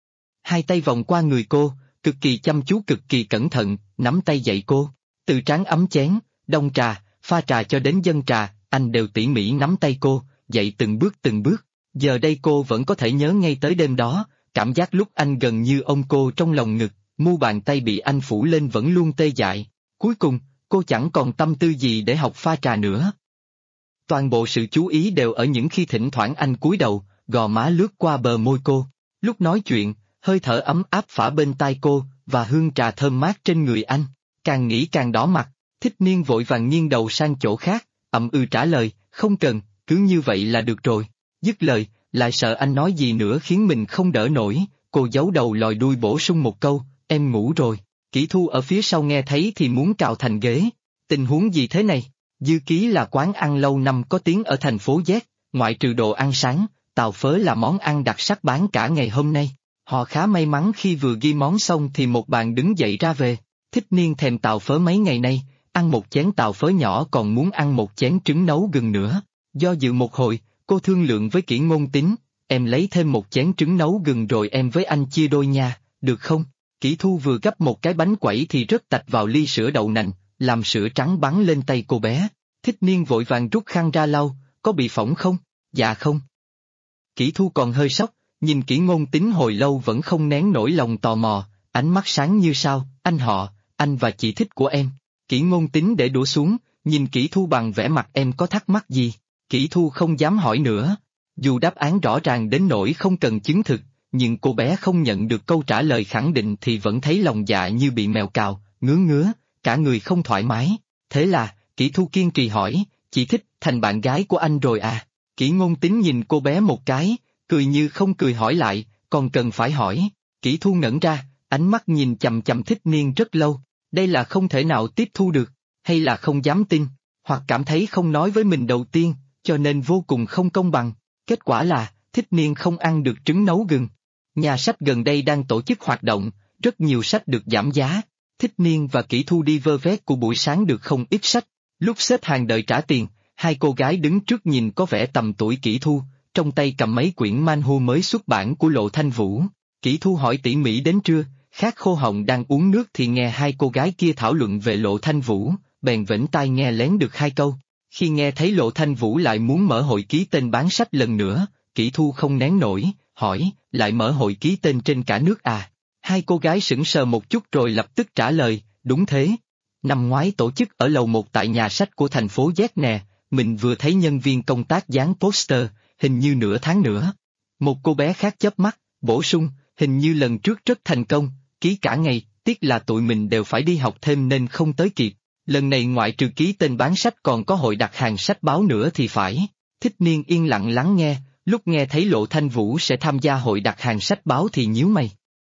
Hai tay vòng qua người cô, cực kỳ chăm chú cực kỳ cẩn thận, nắm tay dạy cô. Từ tráng ấm chén, đong trà, pha trà cho đến dâng trà, anh đều tỉ mỉ nắm tay cô, dạy từng bước từng bước. Giờ đây cô vẫn có thể nhớ ngay tới đêm đó, cảm giác lúc anh gần như ôm cô trong lòng ngực, mu bàn tay bị anh phủ lên vẫn luôn tê dại. Cuối cùng, cô chẳng còn tâm tư gì để học pha trà nữa. Toàn bộ sự chú ý đều ở những khi thỉnh thoảng anh cúi đầu, gò má lướt qua bờ môi cô. Lúc nói chuyện, hơi thở ấm áp phả bên tai cô, và hương trà thơm mát trên người anh. Càng nghĩ càng đỏ mặt, Thích Niên vội vàng nghiêng đầu sang chỗ khác, trả lời, không cần, cứ như vậy là được rồi. Dứt lời, lại sợ anh nói gì nữa khiến mình không đỡ nổi, cô giấu đầu lòi đuôi bổ sung một câu, em ngủ rồi. Kỷ Thu ở phía sau nghe thấy thì muốn cào thành ghế. Tình huống gì thế này? Dư Ký là quán ăn lâu năm có tiếng ở thành phố Z, ngoại trừ đồ ăn sáng, tàu phớ là món ăn đặc sắc bán cả ngày hôm nay. Họ khá may mắn khi vừa ghi món xong thì một bàn đứng dậy ra về. Thích Niên thèm tàu phớ mấy ngày nay, ăn một chén tàu phớ nhỏ còn muốn ăn một chén trứng nấu gừng nữa. Do dự một hồi, cô thương lượng với Kỷ Ngôn Tín, em lấy thêm một chén trứng nấu gừng rồi em với anh chia đôi nha, được không? Kỷ Thu vừa gấp một cái bánh quẩy thì rớt tạch vào ly sữa đậu nành, làm sữa trắng bắn lên tay cô bé. Thích Niên vội vàng rút khăn ra lau, có bị phỏng không? Dạ không. Kỷ Thu còn hơi sốc, nhìn Kỷ Ngôn Tín hồi lâu vẫn không nén nổi lòng tò mò, ánh mắt sáng như sao, anh và chị thích của em. Kỷ Ngôn Tín để đũa xuống, nhìn Kỷ Thu bằng vẻ mặt em có thắc mắc gì. Kỷ Thu không dám hỏi nữa. Dù đáp án rõ ràng đến nỗi không cần chứng thực, nhưng cô bé không nhận được câu trả lời khẳng định thì vẫn thấy lòng dạ như bị mèo cào, ngứa, cả người không thoải mái. Thế là, Kỷ Thu kiên trì hỏi, chị thích thành bạn gái của anh rồi à? Kỷ Ngôn Tín nhìn cô bé một cái, cười như không cười hỏi lại, còn cần phải hỏi. Kỷ Thu ngẩn ra, ánh mắt nhìn chằm chằm Thích Niên rất lâu. Đây là không thể nào tiếp thu được, hay là không dám tin, hoặc cảm thấy không nói với mình đầu tiên, cho nên vô cùng không công bằng. Kết quả là, Thích Niên không ăn được trứng nấu gừng. Nhà sách gần đây đang tổ chức hoạt động, rất nhiều sách được giảm giá. Thích Niên và Kỷ Thu đi vơ vét của buổi sáng được không ít sách. Lúc xếp hàng đợi trả tiền, hai cô gái đứng trước nhìn có vẻ tầm tuổi Kỷ Thu, trong tay cầm mấy quyển manhwa mới xuất bản của Lộ Thanh Vũ. Kỷ Thu hỏi tỉ mỉ đến trưa, khát khô họng đang uống nước thì nghe hai cô gái kia thảo luận về Lộ Thanh Vũ, bèn vểnh tai nghe lén được hai câu. Khi nghe thấy Lộ Thanh Vũ lại muốn mở hội ký tên bán sách lần nữa, Kỷ Thu không nén nổi, hỏi, lại mở hội ký tên trên cả nước à? Hai cô gái sững sờ một chút rồi lập tức trả lời, đúng thế. Năm ngoái tổ chức ở lầu 1 tại nhà sách của thành phố Z nè, mình vừa thấy nhân viên công tác dán poster, hình như nửa tháng nữa. Một cô bé khác chớp mắt, bổ sung, hình như lần trước rất thành công, ký cả ngày, tiếc là tụi mình đều phải đi học thêm nên không tới kịp. Lần này ngoại trừ ký tên bán sách còn có hội đặt hàng sách báo nữa thì phải. Thích Niên yên lặng lắng nghe, lúc nghe thấy Lộ Thanh Vũ sẽ tham gia hội đặt hàng sách báo thì nhíu mày.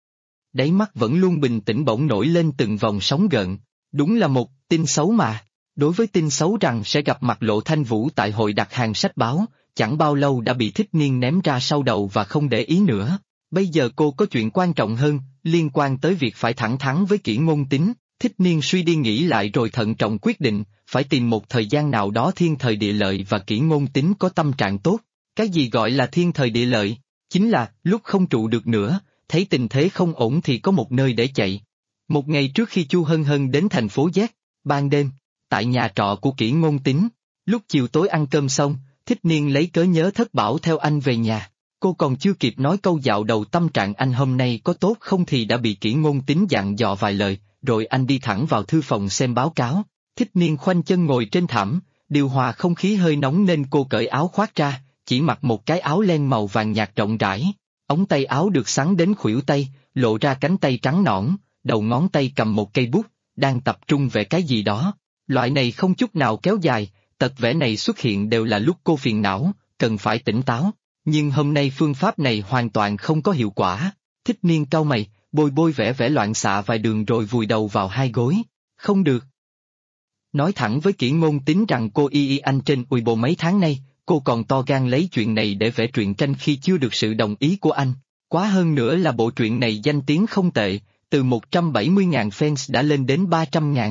Đáy mắt vẫn luôn bình tĩnh bỗng nổi lên từng vòng sóng gợn. Đúng là một tin xấu mà. Đối với tin xấu rằng sẽ gặp mặt Lộ Thanh Vũ tại hội đặt hàng sách báo, chẳng bao lâu đã bị Thích Niên ném ra sau đầu và không để ý nữa. Bây giờ cô có chuyện quan trọng hơn, liên quan tới việc phải thẳng thắn với Kỷ Ngôn Tín. Thích Niên suy đi nghĩ lại rồi thận trọng quyết định, phải tìm một thời gian nào đó thiên thời địa lợi và Kỷ Ngôn Tín có tâm trạng tốt. Cái gì gọi là thiên thời địa lợi? Chính là, lúc không trụ được nữa, thấy tình thế không ổn thì có một nơi để chạy. Một ngày trước khi Chu Hân Hân đến thành phố Z, ban đêm, tại nhà trọ của Kỷ Ngôn Tín, lúc chiều tối ăn cơm xong, Thích Niên lấy cớ nhớ Thất Bảo theo anh về nhà. Cô còn chưa kịp nói câu dạo đầu tâm trạng anh hôm nay có tốt không thì đã bị Kỷ Ngôn Tín dặn dò vài lời, rồi anh đi thẳng vào thư phòng xem báo cáo. Thích Niên khoanh chân ngồi trên thảm, điều hòa không khí hơi nóng nên cô cởi áo khoác ra, chỉ mặc một cái áo len màu vàng nhạt rộng rãi. Ống tay áo được xắn đến khuỷu tay, lộ ra cánh tay trắng nõn, đầu ngón tay cầm một cây bút, đang tập trung vẽ cái gì đó. Loại này không chút nào kéo dài, tật vẽ này xuất hiện đều là lúc cô phiền não, cần phải tỉnh táo. Nhưng hôm nay phương pháp này hoàn toàn không có hiệu quả. Thích Niên cau mày, bôi vẽ loạn xạ vài đường rồi vùi đầu vào hai gối. Không được. Nói thẳng với Kỷ Ngôn Tín rằng cô y anh trên Weibo mấy tháng nay, cô còn to gan lấy chuyện này để vẽ truyện tranh khi chưa được sự đồng ý của anh. Quá hơn nữa là bộ truyện này danh tiếng không tệ, từ 170.000 fans đã lên đến 300.000,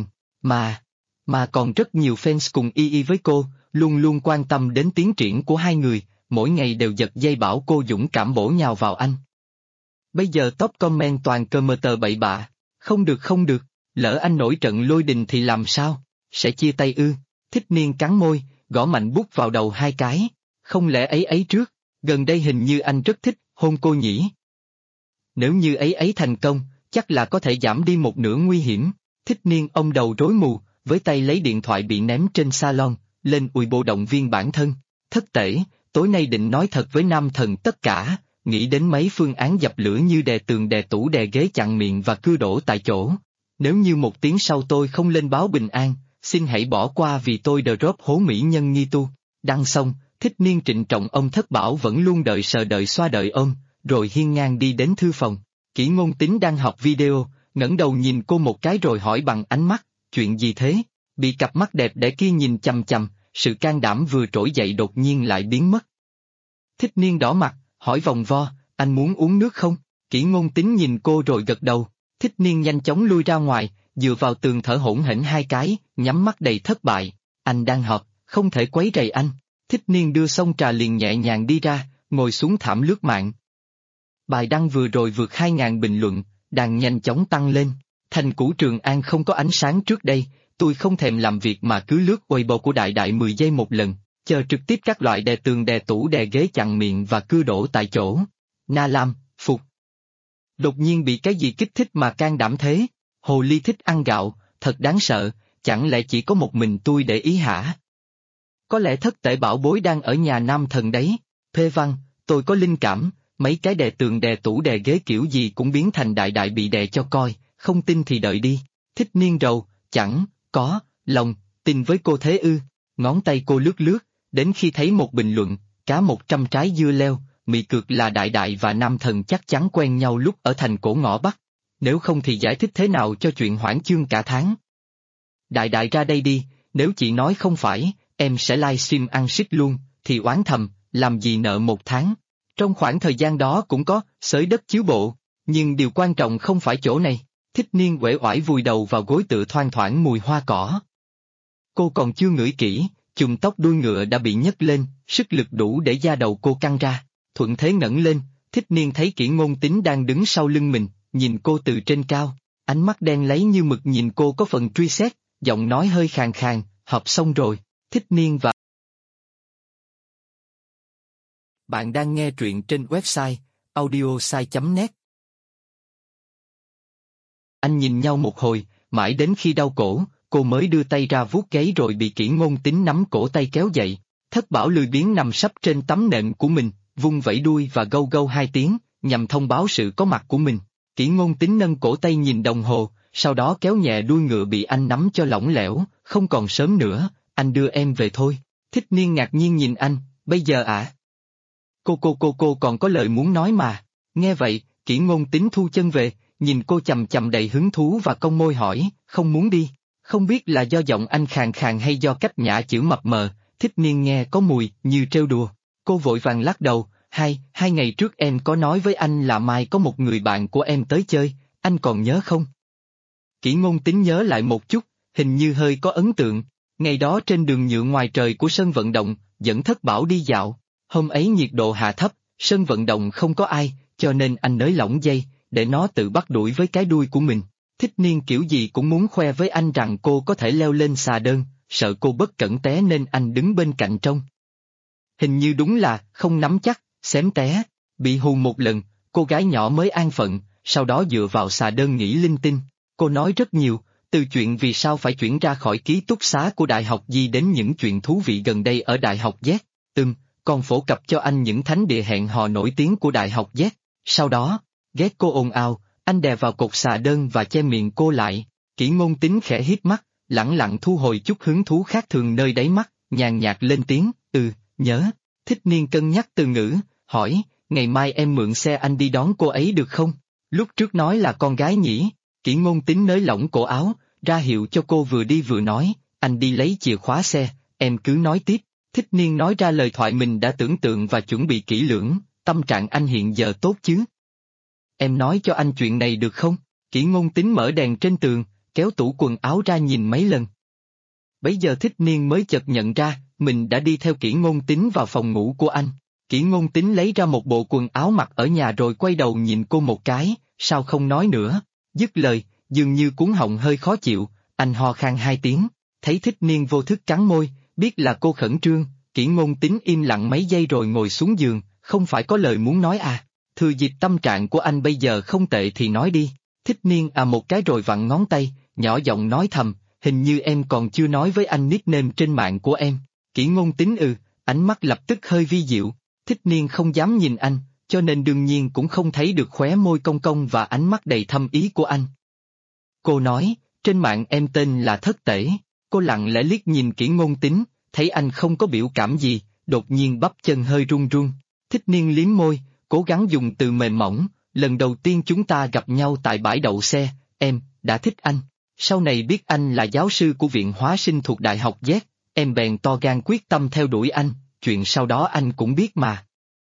mà còn rất nhiều fans cùng y với cô, luôn luôn quan tâm đến tiến triển của hai người, mỗi ngày đều giật dây bảo cô dũng cảm bổ nhào vào anh. Bây giờ top comment toàn commenter bậy bạ, không được, lỡ anh nổi trận lôi đình thì làm sao, sẽ chia tay ư? Thích Niên cắn môi, gõ mạnh bút vào đầu hai cái, không lẽ ấy trước, gần đây hình như anh rất thích hôn cô nhỉ? Nếu như ấy thành công, chắc là có thể giảm đi một nửa nguy hiểm. Thích Niên ông đầu rối mù, với tay lấy điện thoại bị ném trên salon, lên Weibo động viên bản thân. Thất tể, tối nay định nói thật với nam thần tất cả, nghĩ đến mấy phương án dập lửa như đè tường đè tủ đè ghế chặn miệng và cưa đổ tại chỗ. Nếu như một tiếng sau tôi không lên báo bình an, xin hãy bỏ qua vì tôi drop hố mỹ nhân nghi tu. Đăng xong, Thích Niên trịnh trọng ông Thất Bảo vẫn luôn đợi sờ đợi xoa đợi ôm, rồi hiên ngang đi đến thư phòng. Kỷ Ngôn Tín đang học video, ngẩng đầu nhìn cô một cái rồi hỏi bằng ánh mắt, chuyện gì thế? Bị cặp mắt đẹp đẽ kia nhìn chằm chằm, sự can đảm vừa trỗi dậy đột nhiên lại biến mất. Thích Niên đỏ mặt, hỏi vòng vo, anh muốn uống nước không? Kỷ Ngôn Tín nhìn cô rồi gật đầu. Thích Niên nhanh chóng lui ra ngoài, dựa vào tường thở hổn hển hai cái, nhắm mắt đầy thất bại. Anh đang họp, không thể quấy rầy anh. Thích Niên đưa xong trà liền nhẹ nhàng đi ra, ngồi xuống thảm lướt mạng. Bài đăng vừa rồi vượt 2.000 bình luận, đang nhanh chóng tăng lên. Thành cũ Trường An không có ánh sáng trước đây, tôi không thèm làm việc mà cứ lướt Weibo của Đại Đại 10 giây một lần, chờ trực tiếp các loại đè tường đè tủ đè ghế chặn miệng và cưa đổ tại chỗ. Na Lam, phục. Đột nhiên bị cái gì kích thích mà can đảm thế? Hồ ly thích ăn gạo, thật đáng sợ, chẳng lẽ chỉ có một mình tôi để ý hả? Có lẽ thất tể bảo bối đang ở nhà nam thần đấy. Phê văn, tôi có linh cảm, mấy cái đè tường đè tủ đè ghế kiểu gì cũng biến thành Đại Đại bị đè cho coi, không tin thì đợi đi. Thích Niên rầu, chẳng có lòng tin với cô thế ư? Ngón tay cô lướt, đến khi thấy một bình luận, cá 100 trái dưa leo, mị cược là Đại Đại và nam thần chắc chắn quen nhau lúc ở thành cổ ngõ Bắc. Nếu không thì giải thích thế nào cho chuyện hoãn chương cả tháng? Đại Đại ra đây đi, nếu chị nói không phải, em sẽ livestream ăn xít luôn, thì oán thầm, làm gì nợ một tháng. Trong khoảng thời gian đó cũng có xới đất chiếu bộ, nhưng điều quan trọng không phải chỗ này. Thích Niên uể oải vùi đầu vào gối tựa thoang thoảng mùi hoa cỏ. Cô còn chưa ngửi kỹ, chùm tóc đuôi ngựa đã bị nhấc lên, sức lực đủ để da đầu cô căng ra. Thuận thế ngẩng lên, Thích Niên thấy Kỷ Ngôn Tín đang đứng sau lưng mình, nhìn cô từ trên cao, ánh mắt đen láy như mực nhìn cô có phần truy xét, giọng nói hơi khàn khàn, họp xong rồi. Thích Niên và bạn đang nghe truyện trên website audiosai.net. Anh nhìn nhau một hồi, mãi đến khi đau cổ, cô mới đưa tay ra vuốt gáy rồi bị Kỷ Ngôn Tín nắm cổ tay kéo dậy. Thất Bảo lười biếng nằm sấp trên tấm nệm của mình, vung vẩy đuôi và gâu gâu hai tiếng, nhằm thông báo sự có mặt của mình. Kỷ Ngôn Tín nâng cổ tay nhìn đồng hồ, sau đó kéo nhẹ đuôi ngựa bị anh nắm cho lỏng lẻo, không còn sớm nữa, anh đưa em về thôi. Thích Niên ngạc nhiên nhìn anh, bây giờ ạ? Cô còn có lời muốn nói mà. Nghe vậy, Kỷ Ngôn Tín thu chân về, nhìn cô chằm chằm đầy hứng thú và cong môi hỏi, không muốn đi. Không biết là do giọng anh khàn khàn hay do cách nhả chữ mập mờ, Thích Niên nghe có mùi, như trêu đùa. Cô vội vàng lắc đầu, hai ngày trước em có nói với anh là mai có một người bạn của em tới chơi, anh còn nhớ không? Kỷ Ngôn Tín nhớ lại một chút, hình như hơi có ấn tượng. Ngày đó trên đường nhựa ngoài trời của sân vận động, dẫn Thất Bảo đi dạo. Hôm ấy nhiệt độ hạ thấp, sân vận động không có ai, cho nên anh nới lỏng dây, để nó tự bắt đuổi với cái đuôi của mình. Thích Niên kiểu gì cũng muốn khoe với anh rằng cô có thể leo lên xà đơn, sợ cô bất cẩn té nên anh đứng bên cạnh trông. Hình như đúng là không nắm chắc, xém té, bị hù một lần, cô gái nhỏ mới an phận, sau đó dựa vào xà đơn nghĩ linh tinh. Cô nói rất nhiều, từ chuyện vì sao phải chuyển ra khỏi ký túc xá của Đại học Di đến những chuyện thú vị gần đây ở Đại học Z, còn phổ cập cho anh những thánh địa hẹn hò nổi tiếng của Đại học Z. Sau đó, ghét cô ồn ào, anh đè vào cột xà đơn và che miệng cô lại. Kỷ Ngôn Tín khẽ híp mắt, lẳng lặng thu hồi chút hứng thú khác thường nơi đáy mắt, nhàn nhạt lên tiếng, nhớ. Thích Niên cân nhắc từ ngữ, hỏi, ngày mai em mượn xe anh đi đón cô ấy được không? Lúc trước nói là con gái nhỉ? Kỷ Ngôn Tín nới lỏng cổ áo, ra hiệu cho cô vừa đi vừa nói, anh đi lấy chìa khóa xe, em cứ nói tiếp. Thích Niên nói ra lời thoại mình đã tưởng tượng và chuẩn bị kỹ lưỡng, tâm trạng anh hiện giờ tốt chứ? Em nói cho anh chuyện này được không? Kỷ Ngôn Tính mở đèn trên tường, kéo tủ quần áo ra nhìn mấy lần. Bấy giờ Thích Niên mới chợt nhận ra, mình đã đi theo Kỷ Ngôn Tính vào phòng ngủ của anh. Kỷ Ngôn Tính lấy ra một bộ quần áo mặc ở nhà rồi quay đầu nhìn cô một cái, sao không nói nữa? Dứt lời, dường như cuống họng hơi khó chịu, anh ho khan 2 tiếng, thấy Thích Niên vô thức cắn môi, biết là cô khẩn trương, Kỷ Ngôn Tính im lặng mấy giây rồi ngồi xuống giường, không phải có lời muốn nói à? Thừa dịp tâm trạng của anh bây giờ không tệ thì nói đi. Thích Niên một cái rồi vặn ngón tay, nhỏ giọng nói thầm, hình như em còn chưa nói với anh nickname trên mạng của em. Kỷ Ngôn Tính ánh mắt lập tức hơi vi diệu. Thích Niên không dám nhìn anh, cho nên đương nhiên cũng không thấy được khóe môi cong cong và ánh mắt đầy thâm ý của anh. Cô nói, trên mạng em tên là Thất Tể. Cô lặng lẽ liếc nhìn Kỷ Ngôn Tính, thấy anh không có biểu cảm gì, đột nhiên bắp chân hơi run run. Thích Niên liếm môi, cố gắng dùng từ mềm mỏng, lần đầu tiên chúng ta gặp nhau tại bãi đậu xe, em đã thích anh. Sau này biết anh là giáo sư của Viện Hóa sinh thuộc Đại học Z, em bèn to gan quyết tâm theo đuổi anh, chuyện sau đó anh cũng biết mà.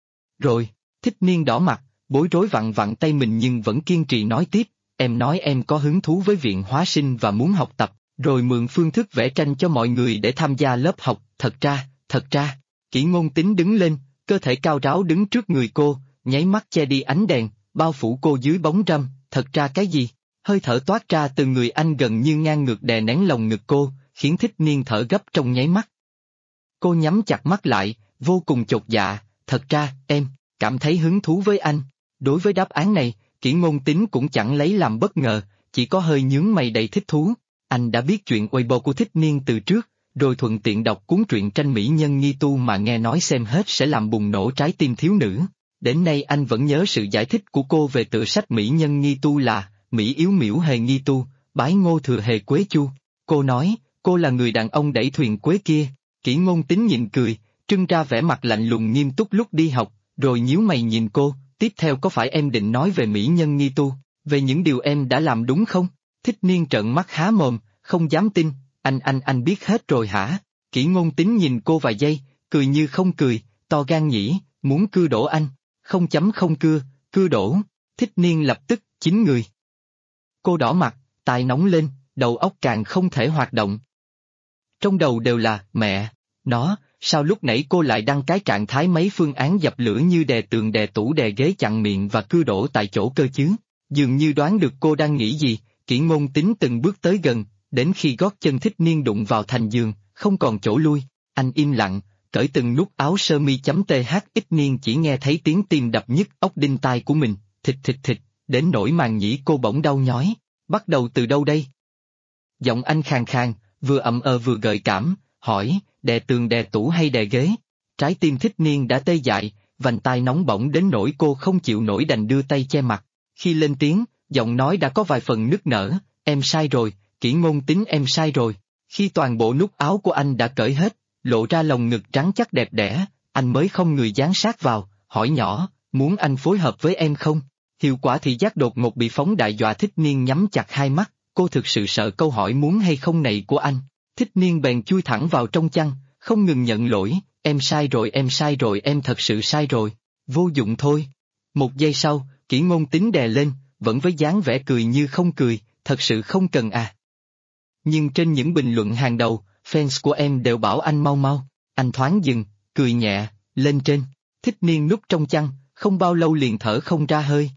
Rồi, Thích Niên đỏ mặt, bối rối vặn vặn tay mình nhưng vẫn kiên trì nói tiếp, em nói em có hứng thú với Viện Hóa sinh và muốn học tập, rồi mượn phương thức vẽ tranh cho mọi người để tham gia lớp học, thật ra, Kỷ Ngôn Tính đứng lên, cơ thể cao ráo đứng trước người cô, nháy mắt che đi ánh đèn, bao phủ cô dưới bóng râm, thật ra cái gì? Hơi thở toát ra từ người anh gần như ngang ngược đè nén lồng ngực cô, khiến Thích Niên thở gấp trong nháy mắt. Cô nhắm chặt mắt lại, vô cùng chột dạ, thật ra, em cảm thấy hứng thú với anh. Đối với đáp án này, Kỷ Ngôn Tính cũng chẳng lấy làm bất ngờ, chỉ có hơi nhướng mày đầy thích thú. Anh đã biết chuyện Weibo của Thích Niên từ trước, rồi thuận tiện đọc cuốn truyện tranh mỹ nhân nghi tu mà nghe nói xem hết sẽ làm bùng nổ trái tim thiếu nữ. Đến nay anh vẫn nhớ sự giải thích của cô về tựa sách mỹ nhân nghi tu là Mỹ yếu miễu hề nghi tu, bái ngô thừa hề quế chu. Cô nói, cô là người đàn ông đẩy thuyền quế kia. Kỷ Ngôn Tính nhịn cười, trưng ra vẻ mặt lạnh lùng nghiêm túc lúc đi học, rồi nhíu mày nhìn cô, tiếp theo có phải em định nói về mỹ nhân nghi tu, về những điều em đã làm đúng không? Thích Niên trợn mắt há mồm, không dám tin, anh biết hết rồi hả? Kỷ Ngôn Tính nhìn cô vài giây, cười như không cười, to gan nhỉ, muốn cưa đổ anh, không chấm không cưa đổ. Thích Niên lập tức chín người. Cô đỏ mặt, tai nóng lên, đầu óc càng không thể hoạt động. Trong đầu đều là, mẹ, nó, sao lúc nãy cô lại đăng cái trạng thái mấy phương án dập lửa như đè tường đè tủ đè ghế chặn miệng và cưa đổ tại chỗ cơ chứ? Dường như đoán được cô đang nghĩ gì, Kỷ Ngôn Tính từng bước tới gần, đến khi gót chân Thích Niên đụng vào thành giường, không còn chỗ lui, anh im lặng, cởi từng nút áo sơ mi chấm th. Ít Niên chỉ nghe thấy tiếng tim đập nhức óc đinh tai của mình, thịt, đến nỗi màng nhĩ cô bỗng đau nhói. Bắt đầu từ đâu đây? Giọng anh khàn khàn, vừa ậm vừa gợi cảm, hỏi, đè tường đè tủ hay đè ghế? Trái tim Thích Niên đã tê dại, vành tai nóng bỏng đến nỗi cô không chịu nổi đành đưa tay che mặt. Khi lên tiếng, giọng nói đã có vài phần nức nở, em sai rồi, Kỷ Ngôn Tính em sai rồi. Khi toàn bộ nút áo của anh đã cởi hết, lộ ra lồng ngực trắng chắc đẹp đẽ, anh mới không người dán sát vào, hỏi nhỏ, muốn anh phối hợp với em không? Hiệu quả thị giác đột ngột bị phóng đại dọa Thích Niên nhắm chặt hai mắt, cô thực sự sợ câu hỏi muốn hay không này của anh. Thích Niên bèn chui thẳng vào trong chăn, không ngừng nhận lỗi, em sai rồi, em thật sự sai rồi, vô dụng thôi. Một giây sau, Kỷ Ngôn Tính đè lên, vẫn với dáng vẻ cười như không cười, thật sự không cần à. Nhưng trên những bình luận hàng đầu, fans của em đều bảo anh mau, anh thoáng dừng, cười nhẹ, lên trên. Thích Niên núp trong chăn, không bao lâu liền thở không ra hơi.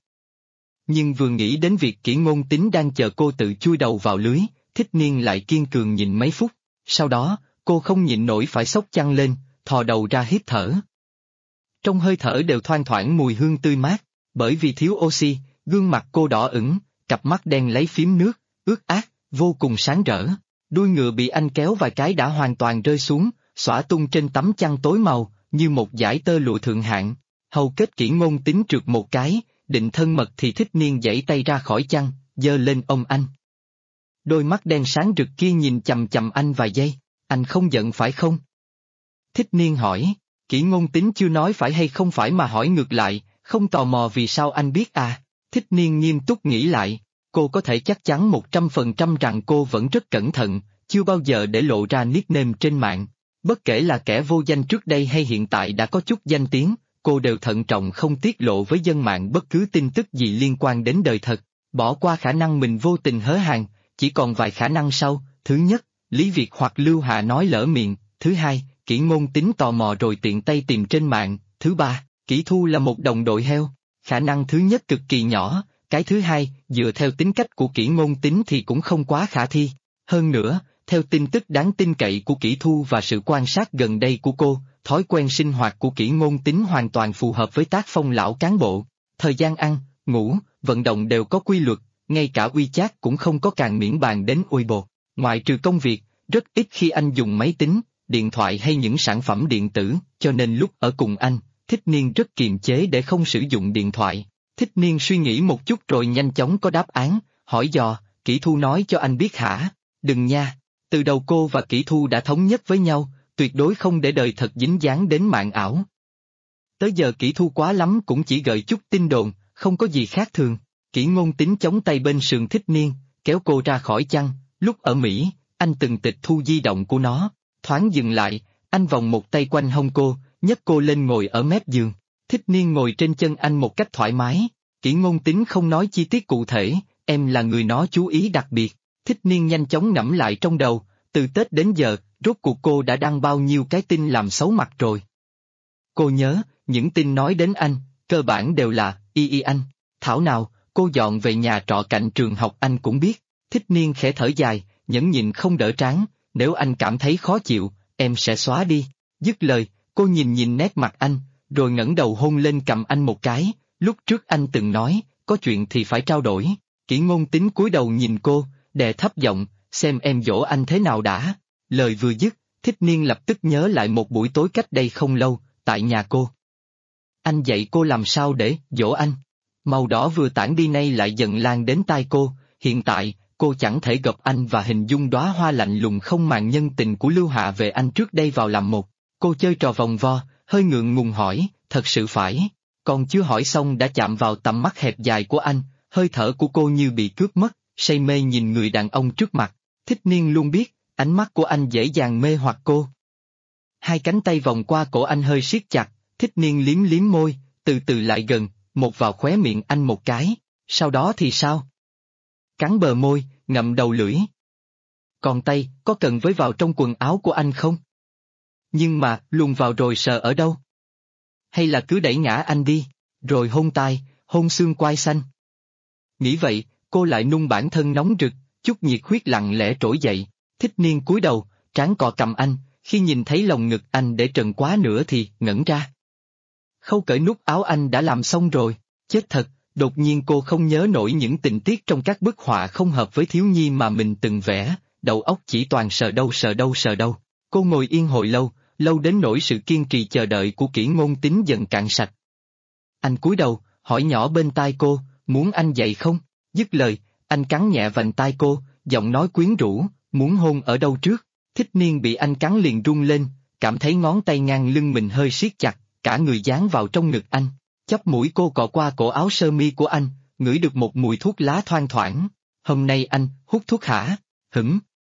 Nhưng vừa nghĩ đến việc Kỷ Ngôn Tính đang chờ cô tự chui đầu vào lưới, Thích Niên lại kiên cường nhịn mấy phút, sau đó, cô không nhịn nổi phải xốc chăn lên, thò đầu ra hít thở. Trong hơi thở đều thoang thoảng mùi hương tươi mát, bởi vì thiếu oxy, gương mặt cô đỏ ửng, cặp mắt đen lấy phím nước, ướt át, vô cùng sáng rỡ. Đuôi ngựa bị anh kéo vài cái đã hoàn toàn rơi xuống, xõa tung trên tấm chăn tối màu, như một dải tơ lụa thượng hạng. Hầu kết Kỷ Ngôn Tính trượt một cái, định thân mật thì Thích Niên giãy tay ra khỏi chăn, giơ lên ôm anh. Đôi mắt đen sáng rực kia nhìn chằm chằm anh vài giây, anh không giận phải không? Thích Niên hỏi, Kỷ Ngôn Tính chưa nói phải hay không phải mà hỏi ngược lại, không tò mò vì sao anh biết à? Thích Niên nghiêm túc nghĩ lại, Cô có thể chắc chắn 100% rằng cô vẫn rất cẩn thận, chưa bao giờ để lộ ra nickname trên mạng. Bất kể là kẻ vô danh trước đây hay hiện tại đã có chút danh tiếng, cô đều thận trọng không tiết lộ với dân mạng bất cứ tin tức gì liên quan đến đời thật. Bỏ qua khả năng mình vô tình hớ hàng, chỉ còn vài khả năng sau. Thứ nhất, Lý Việt hoặc Lưu Hạ nói lỡ miệng. Thứ hai, Kỷ Ngôn Tính tò mò rồi tiện tay tìm trên mạng. Thứ ba, Kỷ Thu là một đồng đội heo. Khả năng thứ nhất cực kỳ nhỏ, cái thứ hai, dựa theo tính cách của Kỷ Ngôn Tính thì cũng không quá khả thi. Hơn nữa, theo tin tức đáng tin cậy của Kỷ Thu và sự quan sát gần đây của cô, thói quen sinh hoạt của Kỷ Ngôn Tính hoàn toàn phù hợp với tác phong lão cán bộ. Thời gian ăn, ngủ, vận động đều có quy luật, ngay cả WeChat cũng không có càng miễn bàn đến Weibo. Ngoại trừ công việc, rất ít khi anh dùng máy tính, điện thoại hay những sản phẩm điện tử, cho nên lúc ở cùng anh, Thích Niên rất kiềm chế để không sử dụng điện thoại. Thích Niên suy nghĩ một chút rồi nhanh chóng có đáp án, hỏi dò, Kỷ Thu nói cho anh biết hả? Đừng nha, từ đầu cô và Kỷ Thu đã thống nhất với nhau, tuyệt đối không để đời thật dính dáng đến mạng ảo. Tới giờ Kỷ Thu quá lắm cũng chỉ gợi chút tin đồn, không có gì khác thường. Kỷ Ngôn Tính chống tay bên sườn Thích Niên, kéo cô ra khỏi chăn. Lúc ở Mỹ, anh từng tịch thu di động của nó. Thoáng dừng lại, anh vòng một tay quanh hông cô, nhấc cô lên ngồi ở mép giường. Thích Niên ngồi trên chân anh một cách thoải mái. Kỷ Ngôn Tính không nói chi tiết cụ thể, em là người nó chú ý đặc biệt. Thích Niên nhanh chóng ngẫm lại trong đầu, từ Tết đến giờ, rốt cuộc cô đã đăng bao nhiêu cái tin làm xấu mặt rồi. Cô nhớ, những tin nói đến anh, cơ bản đều là, y anh. Thảo nào, cô dọn về nhà trọ cạnh trường học anh cũng biết. Thích Niên khẽ thở dài, nhẫn nhịn không đỡ trán, nếu anh cảm thấy khó chịu, em sẽ xóa đi. Dứt lời, cô nhìn nét mặt anh, rồi ngẩng đầu hôn lên cằm anh một cái, lúc trước anh từng nói, có chuyện thì phải trao đổi. Kỷ Ngôn Tính cúi đầu nhìn cô, đè thấp giọng, xem em dỗ anh thế nào đã. Lời vừa dứt, Thích Niên lập tức nhớ lại một buổi tối cách đây không lâu, tại nhà cô. Anh dạy cô làm sao để dỗ anh. Màu đỏ vừa tản đi nay lại dần lan đến tai cô, hiện tại, cô chẳng thể gặp anh và hình dung đóa hoa lạnh lùng không màng nhân tình của Lưu Hạ về anh trước đây vào làm một. Cô chơi trò vòng vo, hơi ngượng ngùng hỏi, thật sự phải. Còn chưa hỏi xong đã chạm vào tầm mắt hẹp dài của anh, hơi thở của cô như bị cướp mất, say mê nhìn người đàn ông trước mặt. Thích Niên luôn biết, ánh mắt của anh dễ dàng mê hoặc cô. Hai cánh tay vòng qua cổ anh hơi siết chặt, Thích Niên liếm liếm môi, từ từ lại gần, một vào khóe miệng anh một cái, sau đó thì sao? Cắn bờ môi, ngậm đầu lưỡi. Còn tay, có cần với vào trong quần áo của anh không? Nhưng mà, luồn vào rồi sờ ở đâu? Hay là cứ đẩy ngã anh đi, rồi hôn tai, hôn xương quai xanh? Nghĩ vậy, cô lại nung bản thân nóng rực, chút nhiệt huyết lặng lẽ trỗi dậy. Thích Niên cúi đầu, trán cọ cằm anh, khi nhìn thấy lồng ngực anh để trần quá nữa thì ngẩn ra. Khâu cởi nút áo anh đã làm xong rồi, chết thật, đột nhiên cô không nhớ nổi những tình tiết trong các bức họa không hợp với thiếu nhi mà mình từng vẽ, đầu óc chỉ toàn sờ đâu. Cô ngồi yên hồi lâu, lâu đến nỗi sự kiên trì chờ đợi của Kỷ Ngôn Tính dần cạn sạch. Anh cúi đầu, hỏi nhỏ bên tai cô, muốn anh dậy không? Dứt lời, anh cắn nhẹ vành tai cô, giọng nói quyến rũ, muốn hôn ở đâu trước? Thích Niên bị anh cắn liền run lên, cảm thấy ngón tay ngang lưng mình hơi siết chặt, cả người dán vào trong ngực anh. Chóp mũi cô cọ qua cổ áo sơ mi của anh, ngửi được một mùi thuốc lá thoang thoảng. Hôm nay anh hút thuốc hả? Hửm.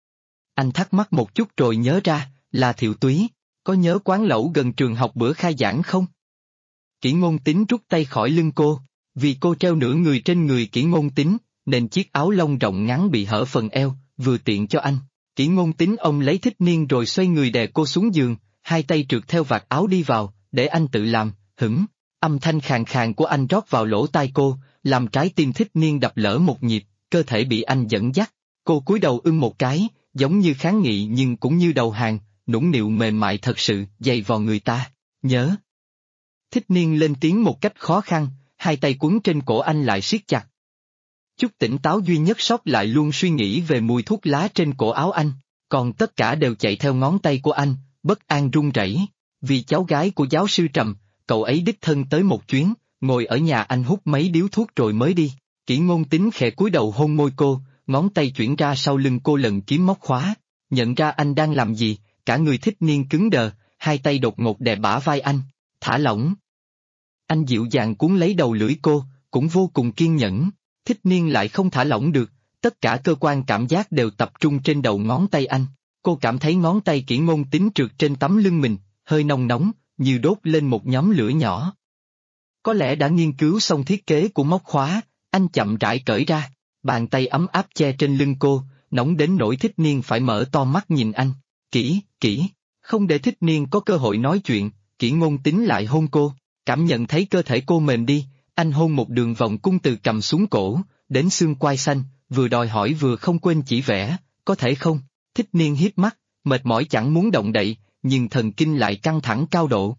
Anh thắc mắc một chút rồi nhớ ra, là Thiệu Túy, có nhớ quán lẩu gần trường học bữa khai giảng không? Kỷ Ngôn Tính rút tay khỏi lưng cô, vì cô treo nửa người trên người Kỷ Ngôn Tính, nên chiếc áo lông rộng ngắn bị hở phần eo, vừa tiện cho anh. Kỷ Ngôn Tính ôm lấy Thích Niên rồi xoay người đè cô xuống giường, hai tay trượt theo vạt áo đi vào, để anh tự làm, hửm. Âm thanh khàn khàn của anh rót vào lỗ tai cô, làm trái tim Thích Niên đập lỡ một nhịp, cơ thể bị anh dẫn dắt. Cô cúi đầu một cái, giống như kháng nghị nhưng cũng như đầu hàng, nũng nịu mềm mại thật sự, dày vò người ta. Nhớ. Thích Niên lên tiếng một cách khó khăn, hai tay quấn trên cổ anh lại siết chặt. Chút tỉnh táo duy nhất sót lại luôn suy nghĩ về mùi thuốc lá trên cổ áo anh, còn tất cả đều chạy theo ngón tay của anh, bất an run rẩy. Vì cháu gái của giáo sư Trầm, cậu ấy đích thân tới một chuyến, ngồi ở nhà anh hút mấy điếu thuốc rồi mới đi. Kỷ Ngôn Tính khẽ cúi đầu hôn môi cô, ngón tay chuyển ra sau lưng cô lần kiếm móc khóa. Nhận ra anh đang làm gì, cả người Thích Niên cứng đờ, hai tay đột ngột đè bả vai anh. Thả lỏng. Anh dịu dàng cuốn lấy đầu lưỡi cô, cũng vô cùng kiên nhẫn. Thích Niên lại không thả lỏng được, tất cả cơ quan cảm giác đều tập trung trên đầu ngón tay anh. Cô cảm thấy ngón tay Kỷ Ngôn Tín trượt trên tấm lưng mình, hơi nóng nóng, như đốt lên một nhóm lửa nhỏ. Có lẽ đã nghiên cứu xong thiết kế của móc khóa, anh chậm rãi cởi ra, bàn tay ấm áp che trên lưng cô, nóng đến nỗi Thích Niên phải mở to mắt nhìn anh. Kỹ, không để Thích Niên có cơ hội nói chuyện, Kỷ Ngôn Tín lại hôn cô, cảm nhận thấy cơ thể cô mềm đi, anh hôn một đường vòng cung từ cằm xuống cổ, đến xương quai xanh, vừa đòi hỏi vừa không quên chỉ vẽ, có thể không? Thích Niên hiếp mắt, mệt mỏi chẳng muốn động đậy, nhưng thần kinh lại căng thẳng cao độ.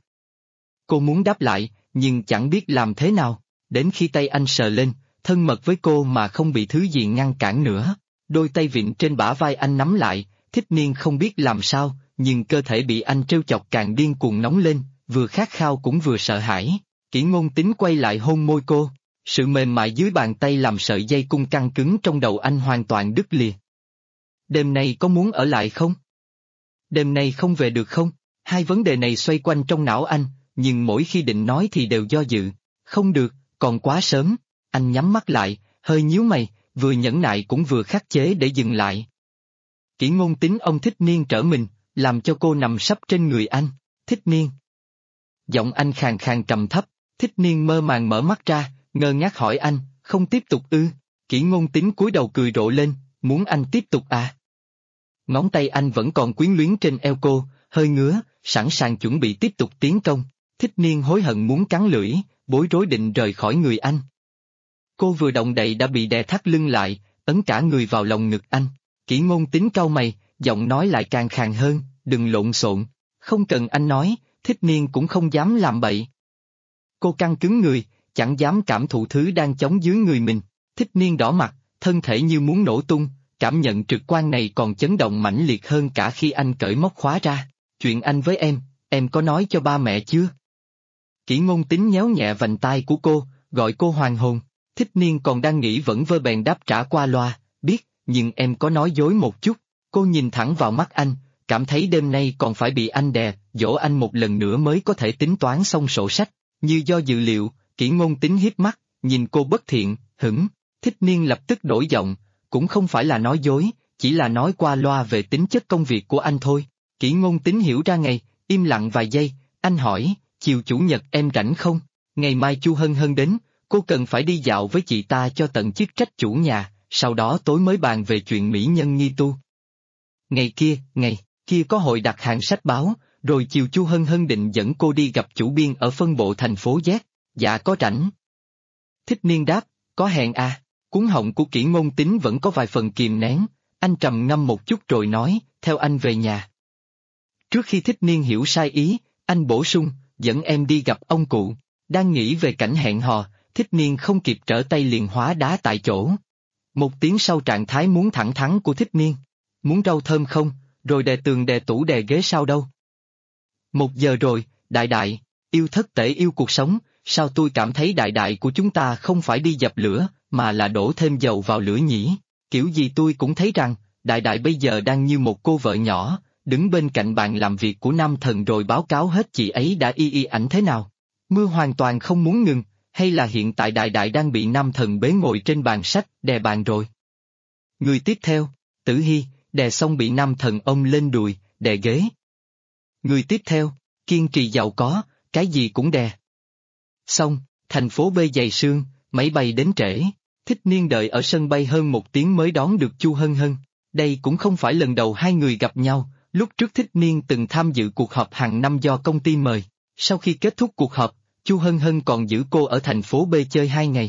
Cô muốn đáp lại, nhưng chẳng biết làm thế nào, đến khi tay anh sờ lên, thân mật với cô mà không bị thứ gì ngăn cản nữa. Đôi tay vịn trên bả vai anh nắm lại, Thích Niên không biết làm sao, nhưng cơ thể bị anh trêu chọc càng điên cuồng nóng lên, vừa khát khao cũng vừa sợ hãi. Kỷ Ngôn Tín quay lại hôn môi cô, sự mềm mại dưới bàn tay làm sợi dây cung căng cứng trong đầu anh hoàn toàn đứt lìa. Đêm nay có muốn ở lại không? Đêm nay không về được không? Hai vấn đề này xoay quanh trong não anh, nhưng mỗi khi định nói thì đều do dự. Không được, còn quá sớm. Anh nhắm mắt lại, hơi nhíu mày, vừa nhẫn nại cũng vừa khắc chế để dừng lại. Kỷ Ngôn Tín ông Thích Niên trở mình, làm cho cô nằm sấp trên người anh. Thích Niên. Giọng anh khàn khàn trầm thấp, Thích Niên mơ màng mở mắt ra, ngơ ngác hỏi anh, không tiếp tục ư? Kỷ Ngôn Tín cúi đầu cười rộ lên, muốn anh tiếp tục à? Ngón tay anh vẫn còn quyến luyến trên eo cô, hơi ngứa, sẵn sàng chuẩn bị tiếp tục tiến công. Thích Niên hối hận muốn cắn lưỡi, bối rối định rời khỏi người anh. Cô vừa động đậy đã bị đè thắt lưng lại, ấn cả người vào lòng ngực anh. Kỷ Ngôn Tín cau mày, giọng nói lại càng khàn hơn, đừng lộn xộn, không cần anh nói, Thích Niên cũng không dám làm bậy. Cô căng cứng người, chẳng dám cảm thụ thứ đang chống dưới người mình. Thích Niên đỏ mặt, thân thể như muốn nổ tung, cảm nhận trực quan này còn chấn động mãnh liệt hơn cả khi anh cởi móc khóa ra. Chuyện anh với em có nói cho ba mẹ chưa? Kỷ Ngôn Tín nhéo nhẹ vành tai của cô, gọi cô hoàn hồn. Thích Niên còn đang nghĩ vẫn vơ bèn đáp trả qua loa, biết, nhưng em có nói dối một chút. Cô nhìn thẳng vào mắt anh, cảm thấy đêm nay còn phải bị anh đè, dỗ anh một lần nữa mới có thể tính toán xong sổ sách. Như do dự liệu, Kỷ Ngôn Tín hiếp mắt, nhìn cô bất thiện, hửng. Thích Niên lập tức đổi giọng, cũng không phải là nói dối, chỉ là nói qua loa về tính chất công việc của anh thôi. Kỷ Ngôn Tín hiểu ra ngay, im lặng vài giây, anh hỏi, chiều chủ nhật em rảnh không? Ngày mai Chu Hân Hân đến, cô cần phải đi dạo với chị ta cho tận chức trách chủ nhà, sau đó tối mới bàn về chuyện mỹ nhân nghi tu. Ngày kia có hội đặt hàng sách báo, rồi chiều Chu Hân Hân định dẫn cô đi gặp chủ biên ở phân bộ thành phố Z. Dạ có rảnh. Thích Niên đáp, có hẹn à? Cuống họng của Kỷ Ngôn Tín vẫn có vài phần kìm nén, anh trầm ngâm một chút rồi nói, theo anh về nhà. Trước khi Thích Niên hiểu sai ý, anh bổ sung, dẫn em đi gặp ông cụ. Đang nghĩ về cảnh hẹn hò, Thích Niên không kịp trở tay liền hóa đá tại chỗ. Một tiếng sau trạng thái muốn thẳng thắn của Thích Niên. Muốn rau thơm không, rồi đè tường đè tủ đè ghế sao đâu. 1 giờ rồi, đại, yêu thất tể yêu cuộc sống, sao tôi cảm thấy đại của chúng ta không phải đi dập lửa, mà là đổ thêm dầu vào lửa nhỉ? Kiểu gì tôi cũng thấy rằng, đại bây giờ đang như một cô vợ nhỏ, đứng bên cạnh bàn làm việc của nam thần rồi báo cáo hết chị ấy đã y ảnh thế nào. Mưa hoàn toàn không muốn ngừng, hay là hiện tại đại đang bị nam thần bế ngồi trên bàn sách, đè bàn rồi. Người tiếp theo, Tử Hy, đè xong bị nam thần ôm lên đùi, đè ghế. Người tiếp theo, kiên trì giàu có, cái gì cũng đè. Xong, thành phố B dày sương, máy bay đến trễ. Thích Niên đợi ở sân bay hơn 1 tiếng mới đón được Chu Hân Hân. Đây cũng không phải lần đầu hai người gặp nhau, lúc trước Thích Niên từng tham dự cuộc họp hàng năm do công ty mời. Sau khi kết thúc cuộc họp, Chu Hân Hân còn giữ cô ở thành phố B chơi 2 ngày.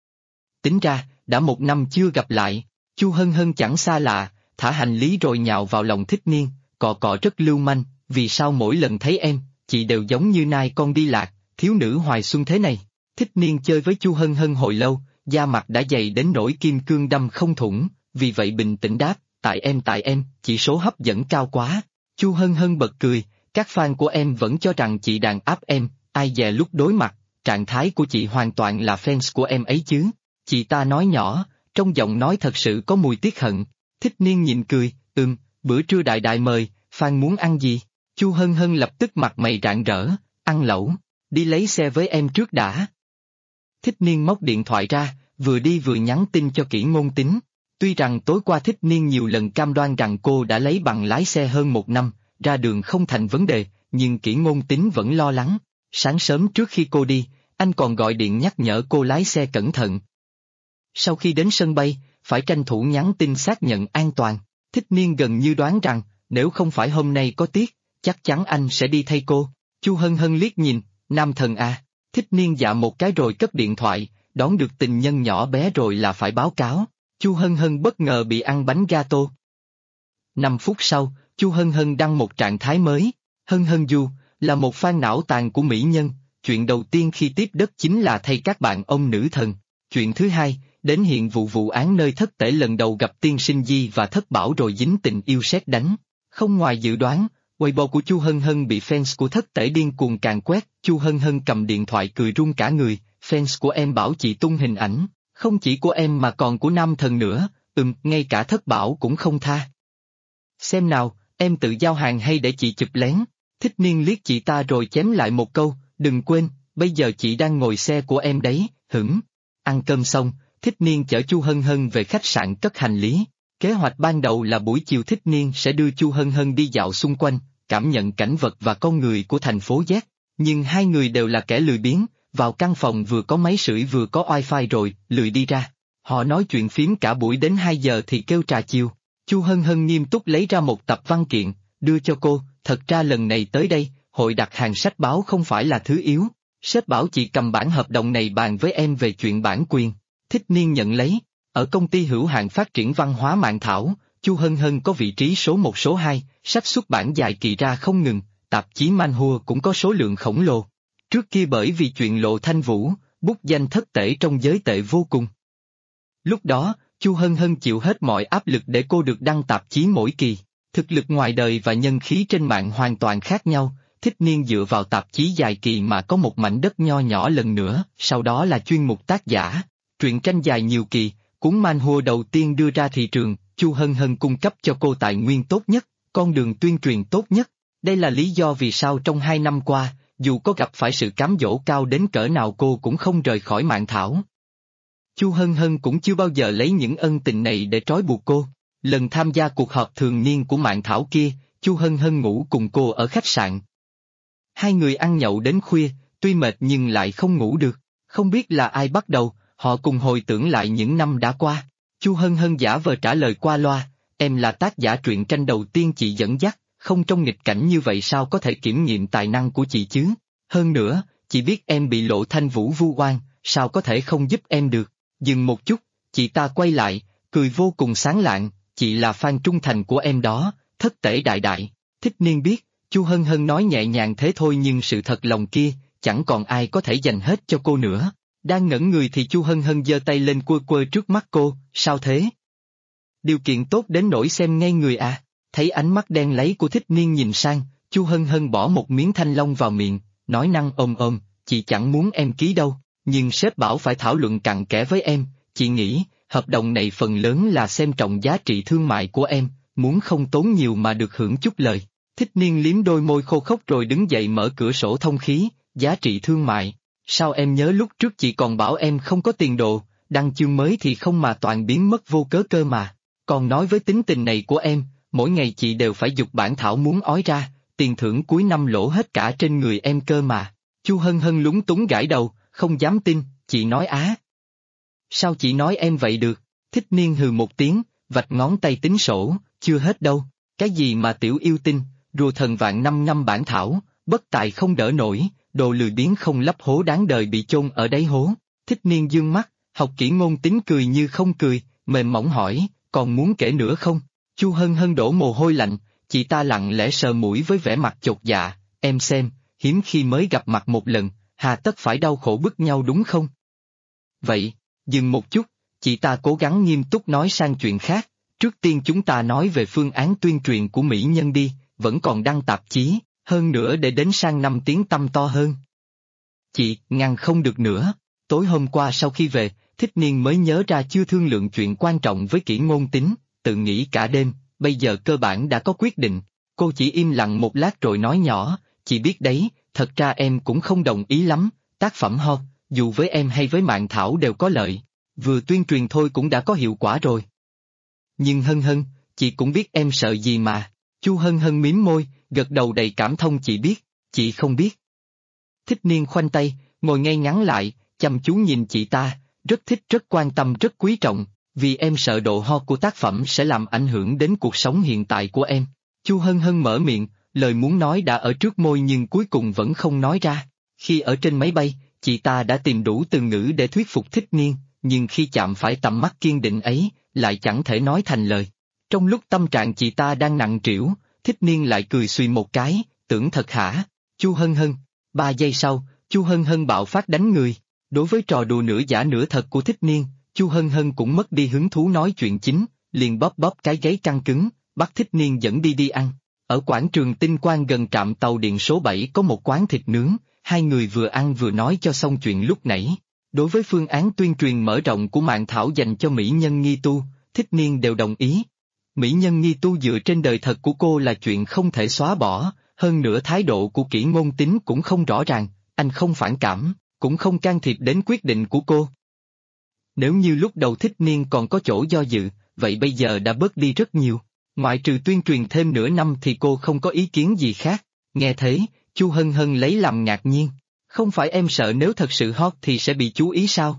Tính ra, đã 1 năm chưa gặp lại, Chu Hân Hân chẳng xa lạ, thả hành lý rồi nhào vào lòng Thích Niên, cọ rất lưu manh, vì sao mỗi lần thấy em, chị đều giống như nai con đi lạc, thiếu nữ hoài xuân thế này. Thích Niên chơi với Chu Hân Hân hồi lâu, da mặt đã dày đến nỗi kim cương đâm không thủng, vì vậy bình tĩnh đáp, tại em, chỉ số hấp dẫn cao quá. Chu Hân Hân bật cười, các fan của em vẫn cho rằng chị đàn áp em, ai dè lúc đối mặt, trạng thái của chị hoàn toàn là fans của em ấy chứ. Chị ta nói nhỏ, trong giọng nói thật sự có mùi tiếc hận. Thích Niên nhịn cười, bữa trưa đại mời, fan muốn ăn gì? Chu Hân Hân lập tức mặt mày rạng rỡ, ăn lẩu, đi lấy xe với em trước đã. Thích Niên móc điện thoại ra, vừa đi vừa nhắn tin cho Kỷ Ngôn Tính. Tuy rằng tối qua Thích Niên nhiều lần cam đoan rằng cô đã lấy bằng lái xe hơn 1 năm, ra đường không thành vấn đề, nhưng Kỷ Ngôn Tính vẫn lo lắng. Sáng sớm trước khi cô đi, anh còn gọi điện nhắc nhở cô lái xe cẩn thận. Sau khi đến sân bay, phải tranh thủ nhắn tin xác nhận an toàn. Thích Niên gần như đoán rằng, nếu không phải hôm nay có tiết, chắc chắn anh sẽ đi thay cô. Chu Hân Hân liếc nhìn, nam thần à. Thích Niên dạ một cái rồi cất điện thoại, đón được tình nhân nhỏ bé rồi là phải báo cáo. Chu Hân Hân bất ngờ bị ăn bánh gato. 5 phút sau, Chu Hân Hân đăng một trạng thái mới. Hân Hân Du, là một fan não tàn của mỹ nhân, chuyện đầu tiên khi tiếp đất chính là thay các bạn ông nữ thần. Chuyện thứ hai, đến hiện vụ án nơi Thất Tể lần đầu gặp tiên sinh Di và Thất Bảo rồi dính tình yêu sét đánh. Không ngoài dự đoán, Weibo của Chu Hân Hân bị fans của Thất Tể điên cuồng càn quét. Chu Hân Hân cầm điện thoại cười run cả người, fans của em bảo chị tung hình ảnh, không chỉ của em mà còn của nam thần nữa, ngay cả Thất Bảo cũng không tha. Xem nào, em tự giao hàng hay để chị chụp lén? Thích Niên liếc chị ta rồi chém lại một câu, đừng quên, bây giờ chị đang ngồi xe của em đấy, hửng. Ăn cơm xong, Thích Niên chở Chu Hân Hân về khách sạn cất hành lý. Kế hoạch ban đầu là buổi chiều Thích Niên sẽ đưa Chu Hân Hân đi dạo xung quanh, cảm nhận cảnh vật và con người của thành phố Z. Nhưng hai người đều là kẻ lười biếng, vào căn phòng vừa có máy sưởi vừa có wifi rồi, lười đi ra. Họ nói chuyện phím cả buổi đến 2 giờ thì kêu trà chiều. Chu Hân Hân nghiêm túc lấy ra một tập văn kiện, đưa cho cô, thật ra lần này tới đây, hội đặt hàng sách báo không phải là thứ yếu. Sếp bảo chị cầm bản hợp đồng này bàn với em về chuyện bản quyền. Thích Niên nhận lấy. Ở công ty hữu hạn phát triển văn hóa Mạn Thảo, Chu Hân Hân có vị trí số 1 số 2, sách xuất bản dài kỳ ra không ngừng, tạp chí Manhua cũng có số lượng khổng lồ. Trước kia bởi vì chuyện Lộ Thanh Vũ, bút danh Thất Tể trong giới tệ vô cùng. Lúc đó, Chu Hân Hân chịu hết mọi áp lực để cô được đăng tạp chí mỗi kỳ. Thực lực ngoài đời và nhân khí trên mạng hoàn toàn khác nhau. Thích Niên dựa vào tạp chí dài kỳ mà có một mảnh đất nho nhỏ lần nữa, sau đó là chuyên mục tác giả, truyện tranh dài nhiều kỳ, cuốn Manhua đầu tiên đưa ra thị trường, Chu Hân Hân cung cấp cho cô tài nguyên tốt nhất, con đường tuyên truyền tốt nhất. Đây là lý do vì sao trong 2 năm qua, dù có gặp phải sự cám dỗ cao đến cỡ nào cô cũng không rời khỏi Mạn Thảo. Chu Hân Hân cũng chưa bao giờ lấy những ân tình này để trói buộc cô. Lần tham gia cuộc họp thường niên của Mạn Thảo kia, Chu Hân Hân ngủ cùng cô ở khách sạn. Hai người ăn nhậu đến khuya, tuy mệt nhưng lại không ngủ được. Không biết là ai bắt đầu, họ cùng hồi tưởng lại những năm đã qua. Chu Hân Hân giả vờ trả lời qua loa, em là tác giả truyện tranh đầu tiên chị dẫn dắt, không trong nghịch cảnh như vậy sao có thể kiểm nghiệm tài năng của chị chứ? Hơn nữa, chị biết em bị Lộ Thanh Vũ vu oan, sao có thể không giúp em được? Dừng một chút, chị ta quay lại, cười vô cùng sáng lạng, chị là fan trung thành của em đó, Thất Tể đại đại. Thích Niên biết, Chu Hân Hân nói nhẹ nhàng thế thôi nhưng sự thật lòng kia, chẳng còn ai có thể dành hết cho cô nữa. Đang ngẩn người thì Chu Hân Hân giơ tay lên quơ quơ trước mắt cô, sao thế? Điều kiện tốt đến nỗi xem ngay người à? Thấy ánh mắt đen láy của Thích Niên nhìn sang, Chu Hân Hân bỏ một miếng thanh long vào miệng, nói năng ôm, chị chẳng muốn em ký đâu, nhưng sếp bảo phải thảo luận cặn kẽ với em, chị nghĩ, hợp đồng này phần lớn là xem trọng giá trị thương mại của em, muốn không tốn nhiều mà được hưởng chút lời. Thích Niên liếm đôi môi khô khốc rồi đứng dậy mở cửa sổ thông khí, giá trị thương mại. Sao em nhớ lúc trước chị còn bảo em không có tiền đồ, đăng chương mới thì không mà toàn biến mất vô cớ cơ mà. Còn nói với tính tình này của em, mỗi ngày chị đều phải giục bản thảo muốn ói ra, tiền thưởng cuối năm lỗ hết cả trên người em cơ mà. Chu Hân Hân lúng túng gãi đầu, không dám tin, chị nói á. Sao chị nói em vậy được? Thích Niên hừ một tiếng, vạch ngón tay tính sổ, chưa hết đâu. Cái gì mà tiểu yêu tinh, rùa thần vạn 5 năm bản thảo, bất tài không đỡ nổi, đồ lười biếng không lấp hố đáng đời bị chôn ở đáy hố. Thích Niên dương mắt, học kỹ ngôn tính cười như không cười, mềm mỏng hỏi, còn muốn kể nữa không? Chu Hân Hân đổ mồ hôi lạnh, chị ta lặng lẽ sờ mũi với vẻ mặt chột dạ, em xem, hiếm khi mới gặp mặt một lần, hà tất phải đau khổ bức nhau đúng không? Vậy, dừng một chút, chị ta cố gắng nghiêm túc nói sang chuyện khác, trước tiên chúng ta nói về phương án tuyên truyền của mỹ nhân đi, vẫn còn đăng tạp chí, hơn nữa để đến sang năm tiếng tăm to hơn. Chị, ngăn không được nữa, tối hôm qua sau khi về, Thích Niên mới nhớ ra chưa thương lượng chuyện quan trọng với Kỷ Ngôn Tính, tự nghĩ cả đêm, bây giờ cơ bản đã có quyết định, cô chỉ im lặng một lát rồi nói nhỏ, chị biết đấy, thật ra em cũng không đồng ý lắm, tác phẩm ho, dù với em hay với Mạn Thảo đều có lợi, vừa tuyên truyền thôi cũng đã có hiệu quả rồi. Nhưng Hân Hân, chị cũng biết em sợ gì mà. Chu Hân Hân mím môi, gật đầu đầy cảm thông, chị biết, chị không biết. Thích Niên khoanh tay, ngồi ngay ngắn lại, chăm chú nhìn chị ta, rất thích, rất quan tâm, rất quý trọng, vì em sợ độ ho của tác phẩm sẽ làm ảnh hưởng đến cuộc sống hiện tại của em. Chu Hân Hân mở miệng, lời muốn nói đã ở trước môi nhưng cuối cùng vẫn không nói ra. Khi ở trên máy bay, chị ta đã tìm đủ từ ngữ để thuyết phục Thích Niên, nhưng khi chạm phải tầm mắt kiên định ấy, lại chẳng thể nói thành lời. Trong lúc tâm trạng chị ta đang nặng trĩu, Thích Niên lại cười xùy một cái, tưởng thật hả? Chu Hân Hân. 3 giây sau, Chu Hân Hân bạo phát đánh người. Đối với trò đùa nửa giả nửa thật của Thích Niên, Chu Hân Hân cũng mất đi hứng thú nói chuyện chính, liền bóp bóp cái gáy căng cứng, bắt Thích Niên dẫn đi ăn. Ở quảng trường Tinh Quang gần trạm tàu điện số 7 có một quán thịt nướng, hai người vừa ăn vừa nói cho xong chuyện lúc nãy. Đối với phương án tuyên truyền mở rộng của Mạn Thảo dành cho mỹ nhân nghi tu, Thích Niên đều đồng ý. Mỹ nhân nghi tu dựa trên đời thật của cô là chuyện không thể xóa bỏ, hơn nữa thái độ của Kỷ Ngôn Tín cũng không rõ ràng, anh không phản cảm, cũng không can thiệp đến quyết định của cô. Nếu như lúc đầu Thích Niên còn có chỗ do dự, vậy bây giờ đã bớt đi rất nhiều. Ngoại trừ tuyên truyền thêm nửa năm thì cô không có ý kiến gì khác. Nghe thế, Chu Hân Hân lấy làm ngạc nhiên. Không phải em sợ nếu thật sự hot thì sẽ bị chú ý sao?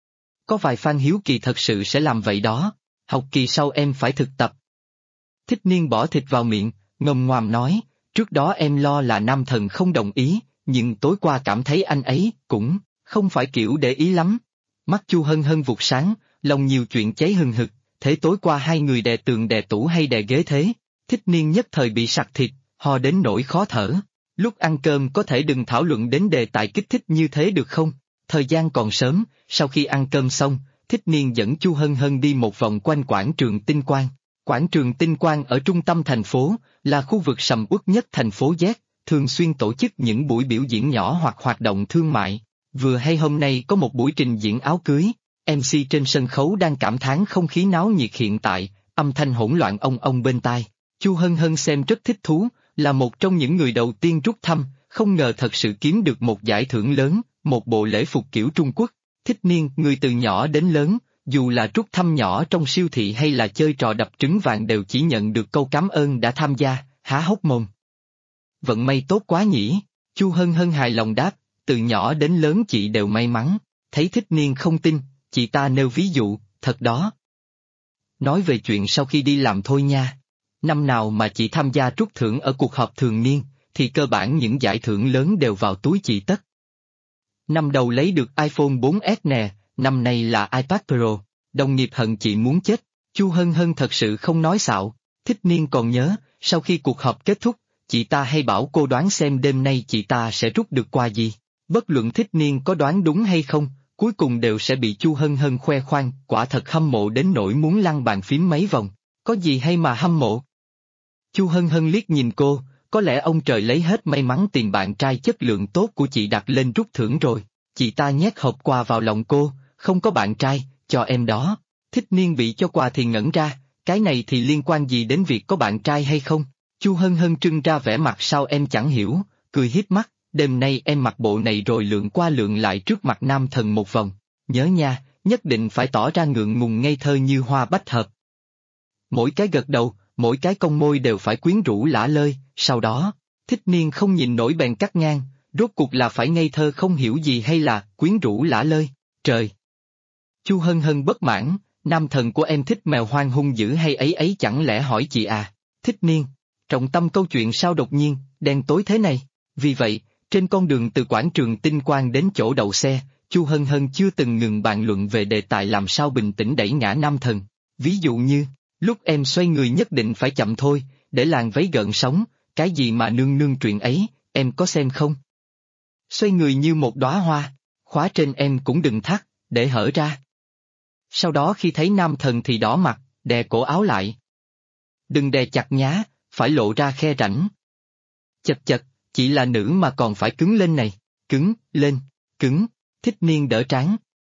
Có vài fan hiếu kỳ thật sự sẽ làm vậy đó. Học kỳ sau em phải thực tập. Thích Niên bỏ thịt vào miệng, ngồm ngoàm nói, trước đó em lo là Nam Thần không đồng ý, nhưng tối qua cảm thấy anh ấy cũng không phải kiểu để ý lắm. Mắt Chu Hân Hân vụt sáng, lòng nhiều chuyện cháy hừng hực, thế tối qua hai người đè tường đè tủ hay đè ghế thế? Thích Niên nhất thời bị sặc thịt, ho đến nỗi khó thở. Lúc ăn cơm có thể đừng thảo luận đến đề tài kích thích như thế được không? Thời gian còn sớm, sau khi ăn cơm xong, Thích Niên dẫn Chu Hân Hân đi một vòng quanh quảng trường Tinh Quang. Quảng trường Tinh Quang ở trung tâm thành phố, là khu vực sầm uất nhất thành phố Z, thường xuyên tổ chức những buổi biểu diễn nhỏ hoặc hoạt động thương mại. Vừa hay hôm nay có một buổi trình diễn áo cưới, MC trên sân khấu đang cảm thán không khí náo nhiệt hiện tại, âm thanh hỗn loạn ong ong bên tai. Chu Hân Hân xem rất thích thú, là một trong những người đầu tiên rút thăm, không ngờ thật sự kiếm được một giải thưởng lớn, một bộ lễ phục kiểu Trung Quốc. Thích Niên, người từ nhỏ đến lớn, dù là rút thăm nhỏ trong siêu thị hay là chơi trò đập trứng vàng đều chỉ nhận được câu cảm ơn đã tham gia, há hốc mồm. Vận may tốt quá nhỉ, Chu Hân Hân hài lòng đáp, từ nhỏ đến lớn chị đều may mắn. Thấy Thích Niên không tin, chị ta nêu ví dụ, thật đó. Nói về chuyện sau khi đi làm thôi nha. Năm nào mà chị tham gia trút thưởng ở cuộc họp thường niên, thì cơ bản những giải thưởng lớn đều vào túi chị tất. Năm đầu lấy được iPhone 4S nè, năm nay là iPad Pro, đồng nghiệp hận chị muốn chết. Chu Hân Hân thật sự không nói xạo. Thích Niên còn nhớ, sau khi cuộc họp kết thúc, chị ta hay bảo cô đoán xem đêm nay chị ta sẽ rút được quà gì. Bất luận Thích Niên có đoán đúng hay không, cuối cùng đều sẽ bị Chu Hân Hân khoe khoang, quả thật hâm mộ đến nỗi muốn lăn bàn phím mấy vòng. Có gì hay mà hâm mộ? Chu Hân Hân liếc nhìn cô, có lẽ ông trời lấy hết may mắn tìm bạn trai chất lượng tốt của chị đặt lên rút thưởng rồi. Chị ta nhét hộp quà vào lòng cô, không có bạn trai, cho em đó. Thích Niên bị cho quà thì ngẩn ra, cái này thì liên quan gì đến việc có bạn trai hay không? Chu Hân Hân trưng ra vẻ mặt sao em chẳng hiểu, cười híp mắt, đêm nay em mặc bộ này rồi lượn qua lượn lại trước mặt Nam Thần một vòng. Nhớ nha, nhất định phải tỏ ra ngượng ngùng ngây thơ như hoa bách hợp. Mỗi cái gật đầu, mỗi cái cong môi đều phải quyến rũ lả lơi, sau đó, Thích Niên không nhìn nổi bèn cắt ngang, rốt cuộc là phải ngây thơ không hiểu gì hay là quyến rũ lả lơi, trời. Chu Hân Hân bất mãn, Nam Thần của em thích mèo hoang hung dữ hay ấy ấy chẳng lẽ hỏi chị à? Thích Niên, trọng tâm câu chuyện sao đột nhiên, đen tối thế này? Vì vậy, trên con đường từ quảng trường Tinh Quang đến chỗ đậu xe, Chu Hân Hân chưa từng ngừng bàn luận về đề tài làm sao bình tĩnh đẩy ngã Nam Thần. Ví dụ như, lúc em xoay người nhất định phải chậm thôi, để làn váy gợn sóng, cái gì mà nương nương chuyện ấy, em có xem không? Xoay người như một đóa hoa, khóa trên em cũng đừng thắt, để hở ra. Sau đó khi thấy Nam Thần thì đỏ mặt, đè cổ áo lại. Đừng đè chặt nhá, phải lộ ra khe rãnh. Chật chật, chỉ là nữ mà còn phải cứng lên này, cứng, lên, cứng, Thích Niên đỡ trán.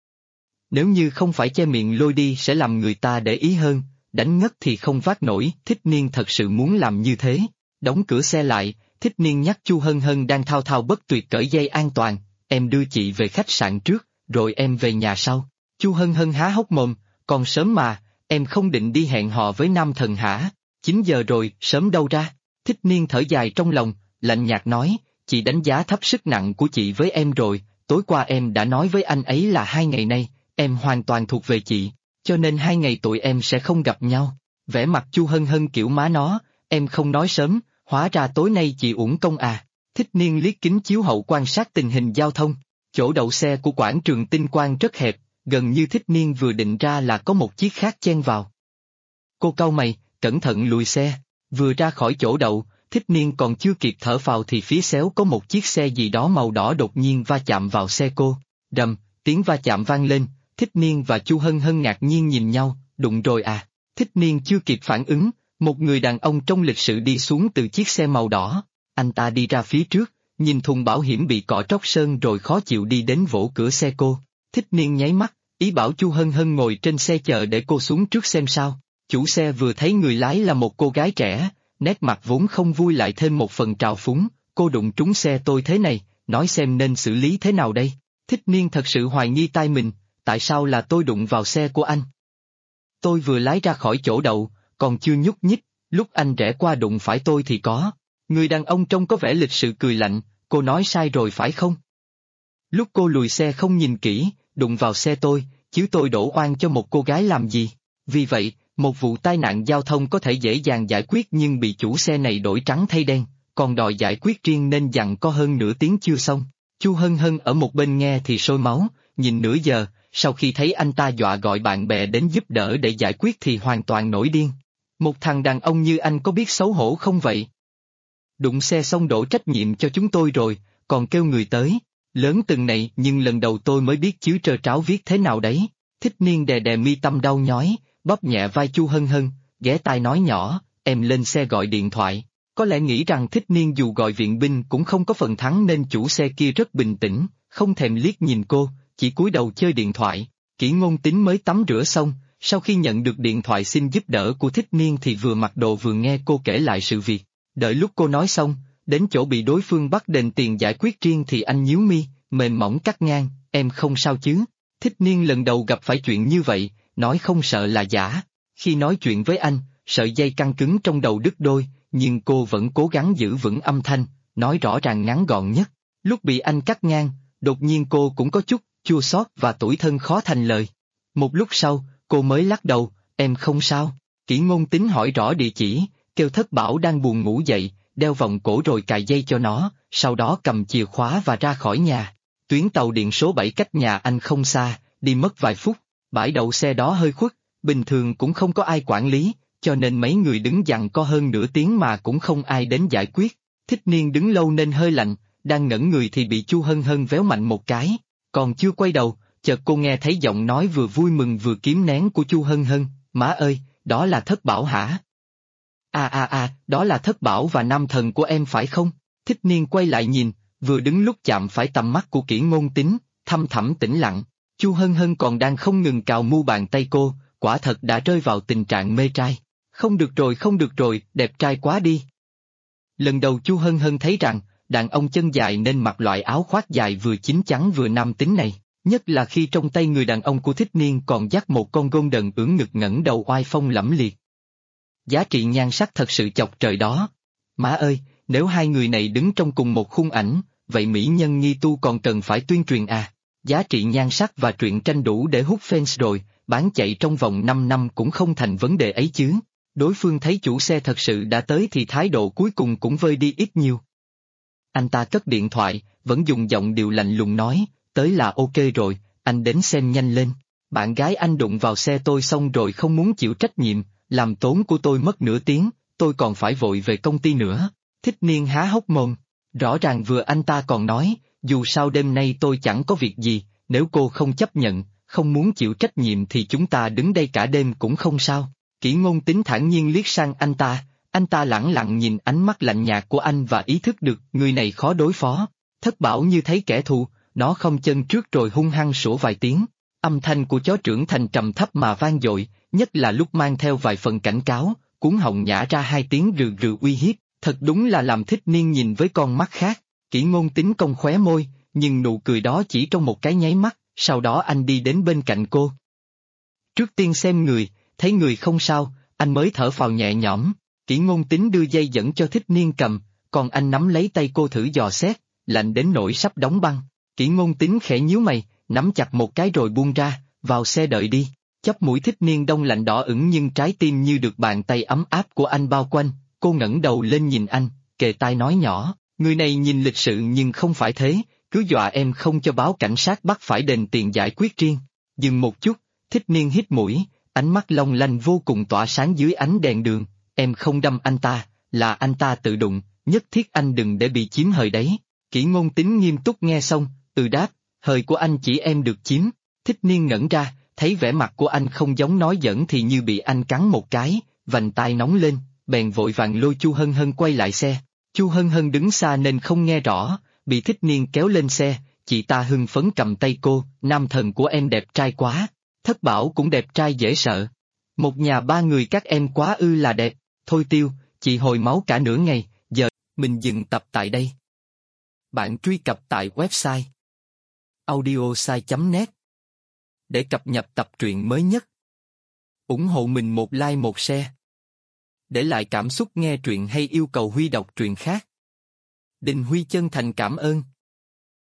Nếu như không phải che miệng lôi đi sẽ làm người ta để ý hơn, đánh ngất thì không vác nổi, Thích Niên thật sự muốn làm như thế. Đóng cửa xe lại, Thích Niên nhắc Chu Hân Hân đang thao thao bất tuyệt cởi dây an toàn, em đưa chị về khách sạn trước, rồi em về nhà sau. Chu Hân Hân há hốc mồm, còn sớm mà, em không định đi hẹn hò với nam thần hả? 9 giờ rồi, sớm đâu ra? Thích Niên thở dài trong lòng, lạnh nhạt nói, chị đánh giá thấp sức nặng của chị với em rồi, tối qua em đã nói với anh ấy là 2 ngày nay, em hoàn toàn thuộc về chị, cho nên 2 ngày tụi em sẽ không gặp nhau. Vẻ mặt Chu Hân Hân kiểu má nó, em không nói sớm, hóa ra tối nay chị uổng công à. Thích Niên liếc kính chiếu hậu quan sát tình hình giao thông, chỗ đậu xe của quảng trường Tinh Quang rất hẹp, gần như Thích Niên vừa định ra là có một chiếc khác chen vào. Cô cau mày, cẩn thận lùi xe, vừa ra khỏi chỗ đậu, Thích Niên còn chưa kịp thở phào thì phía xéo có một chiếc xe gì đó màu đỏ đột nhiên va chạm vào xe cô. Rầm, tiếng va chạm vang lên, Thích Niên và Chu Hân Hân ngạc nhiên nhìn nhau, đụng rồi à. Thích Niên chưa kịp phản ứng, một người đàn ông trong lịch sự đi xuống từ chiếc xe màu đỏ, anh ta đi ra phía trước, nhìn thùng bảo hiểm bị cọ tróc sơn rồi khó chịu đi đến vỗ cửa xe cô. Thích Niên nháy mắt, ý bảo Chu Hân Hân ngồi trên xe chờ để cô xuống trước xem sao. Chủ xe vừa thấy người lái là một cô gái trẻ, nét mặt vốn không vui lại thêm một phần trào phúng, cô đụng trúng xe tôi thế này, nói xem nên xử lý thế nào đây. Thích Niên thật sự hoài nghi tai mình, tại sao là tôi đụng vào xe của anh? Tôi vừa lái ra khỏi chỗ đậu, còn chưa nhúc nhích, lúc anh rẽ qua đụng phải tôi thì có. Người đàn ông trông có vẻ lịch sự cười lạnh, cô nói sai rồi phải không? Lúc cô lùi xe không nhìn kỹ, đụng vào xe tôi, chứ tôi đổ oan cho một cô gái làm gì? Vì vậy, một vụ tai nạn giao thông có thể dễ dàng giải quyết nhưng bị chủ xe này đổi trắng thay đen, còn đòi giải quyết riêng nên dặn có hơn nửa tiếng chưa xong. Chu Hân Hân ở một bên nghe thì sôi máu, nhìn nửa giờ, sau khi thấy anh ta dọa gọi bạn bè đến giúp đỡ để giải quyết thì hoàn toàn nổi điên. Một thằng đàn ông như anh có biết xấu hổ không vậy? Đụng xe xong đổ trách nhiệm cho chúng tôi rồi, còn kêu người tới. Lớn từng này nhưng lần đầu tôi mới biết chữ trơ tráo viết thế nào đấy. Thích Niên đè đè mi tâm đau nhói, bóp nhẹ vai Chu Hân Hân, ghé tai nói nhỏ, em lên xe gọi điện thoại. Có lẽ nghĩ rằng Thích Niên dù gọi viện binh cũng không có phần thắng nên chủ xe kia rất bình tĩnh, không thèm liếc nhìn cô, chỉ cúi đầu chơi điện thoại. Kỷ Ngôn Tính mới tắm rửa xong, sau khi nhận được điện thoại xin giúp đỡ của Thích Niên thì vừa mặc đồ vừa nghe cô kể lại sự việc. Đợi lúc cô nói xong, đến chỗ bị đối phương bắt đền tiền giải quyết riêng thì anh nhíu mi, mềm mỏng cắt ngang, em không sao chứ? Thích Niên lần đầu gặp phải chuyện như vậy, nói không sợ là giả. Khi nói chuyện với anh, sợi dây căng cứng trong đầu đứt đôi, nhưng cô vẫn cố gắng giữ vững âm thanh, nói rõ ràng ngắn gọn nhất. Lúc bị anh cắt ngang, đột nhiên cô cũng có chút chua xót và tủi thân khó thành lời. Một lúc sau, cô mới lắc đầu, em không sao. Kỷ Ngôn Tính hỏi rõ địa chỉ, kêu Thất Bảo đang buồn ngủ dậy, đeo vòng cổ rồi cài dây cho nó, sau đó cầm chìa khóa và ra khỏi nhà. Tuyến tàu điện số 7 cách nhà anh không xa, đi mất vài phút, bãi đậu xe đó hơi khuất, bình thường cũng không có ai quản lý, cho nên mấy người đứng dặn có hơn nửa tiếng mà cũng không ai đến giải quyết. Thích Niên đứng lâu nên hơi lạnh, đang ngẩn người thì bị Chu Hân Hân véo mạnh một cái, còn chưa quay đầu, chợt cô nghe thấy giọng nói vừa vui mừng vừa kiếm nén của Chu Hân Hân, má ơi, đó là Thất Bảo hả? Đó là Thất Bảo và nam thần của em phải không? Thích Niên quay lại nhìn, vừa đứng lúc chạm phải tầm mắt của Kỷ Ngôn Tính, thăm thẳm tĩnh lặng. Chu Hân Hân còn đang không ngừng cào mu bàn tay cô, quả thật đã rơi vào tình trạng mê trai. Không được rồi, đẹp trai quá đi. Lần đầu Chu Hân Hân thấy rằng, đàn ông chân dài nên mặc loại áo khoác dài vừa chín chắn vừa nam tính này, nhất là khi trong tay người đàn ông của Thích Niên còn dắt một con golden ưỡn ngực ngẩng đầu oai phong lẫm liệt. Giá trị nhan sắc thật sự chọc trời đó. Má ơi, nếu hai người này đứng trong cùng một khung ảnh, vậy mỹ nhân nghi tu còn cần phải tuyên truyền à? Giá trị nhan sắc và truyện tranh đủ để hút fans rồi, bán chạy trong vòng 5 năm cũng không thành vấn đề ấy chứ. Đối phương thấy chủ xe thật sự đã tới thì thái độ cuối cùng cũng vơi đi ít nhiều. Anh ta cất điện thoại, vẫn dùng giọng điệu lạnh lùng nói, tới là ok rồi, anh đến xem nhanh lên. Bạn gái anh đụng vào xe tôi xong rồi không muốn chịu trách nhiệm, làm tốn của tôi mất nửa tiếng, tôi còn phải vội về công ty nữa. Thích Niên há hốc mồm, rõ ràng vừa anh ta còn nói, dù sao đêm nay tôi chẳng có việc gì, nếu cô không chấp nhận, không muốn chịu trách nhiệm thì chúng ta đứng đây cả đêm cũng không sao. Kỷ Ngôn Tính thản nhiên liếc sang anh ta lẳng lặng nhìn ánh mắt lạnh nhạt của anh và ý thức được người này khó đối phó. Thất Bảo như thấy kẻ thù, nó không chân trước rồi hung hăng sủa vài tiếng. Âm thanh của chó trưởng thành trầm thấp mà vang dội, nhất là lúc mang theo vài phần cảnh cáo, cuống họng nhả ra hai tiếng rừ rừ uy hiếp, thật đúng là làm Thích Niên nhìn với con mắt khác. Kỷ Ngôn Tính cong khóe môi, nhưng nụ cười đó chỉ trong một cái nháy mắt, sau đó anh đi đến bên cạnh cô. Trước tiên xem người, thấy người không sao, anh mới thở phào nhẹ nhõm. Kỷ Ngôn Tính đưa dây dẫn cho Thích Niên cầm, còn anh nắm lấy tay cô thử dò xét, lạnh đến nỗi sắp đóng băng. Kỷ Ngôn Tính khẽ nhíu mày, nắm chặt một cái rồi buông ra, vào xe đợi đi. Chóp mũi Thích Niên đông lạnh đỏ ửng nhưng trái tim như được bàn tay ấm áp của anh bao quanh, cô ngẩng đầu lên nhìn anh, kề tai nói nhỏ, người này nhìn lịch sự nhưng không phải thế, cứ dọa em không cho báo cảnh sát bắt phải đền tiền giải quyết riêng. Dừng một chút, Thích Niên hít mũi, ánh mắt long lanh vô cùng tỏa sáng dưới ánh đèn đường, em không đâm anh ta, là anh ta tự đụng, nhất thiết anh đừng để bị chiếm hời đấy. Kỷ Ngôn Tính nghiêm túc nghe xong, đáp, hời của anh chỉ em được chiếm. Thích Niên ngẩn ra, thấy vẻ mặt của anh không giống nói giỡn thì như bị anh cắn một cái, vành tai nóng lên, bèn vội vàng lôi Chu Hân Hân quay lại xe. Chu Hân Hân đứng xa nên không nghe rõ, bị Thích Niên kéo lên xe, chị ta hưng phấn cầm tay cô, nam thần của em đẹp trai quá, Thất Bảo cũng đẹp trai dễ sợ. Một nhà ba người các em quá ư là đẹp, thôi Tiêu, chị hồi máu cả nửa ngày, giờ mình dừng tập tại đây. Bạn truy cập tại website audiosai.net để cập nhật tập truyện mới nhất. Ủng hộ mình một like một share. Để lại cảm xúc nghe truyện hay yêu cầu Huy đọc truyện khác. Đình Huy chân thành cảm ơn.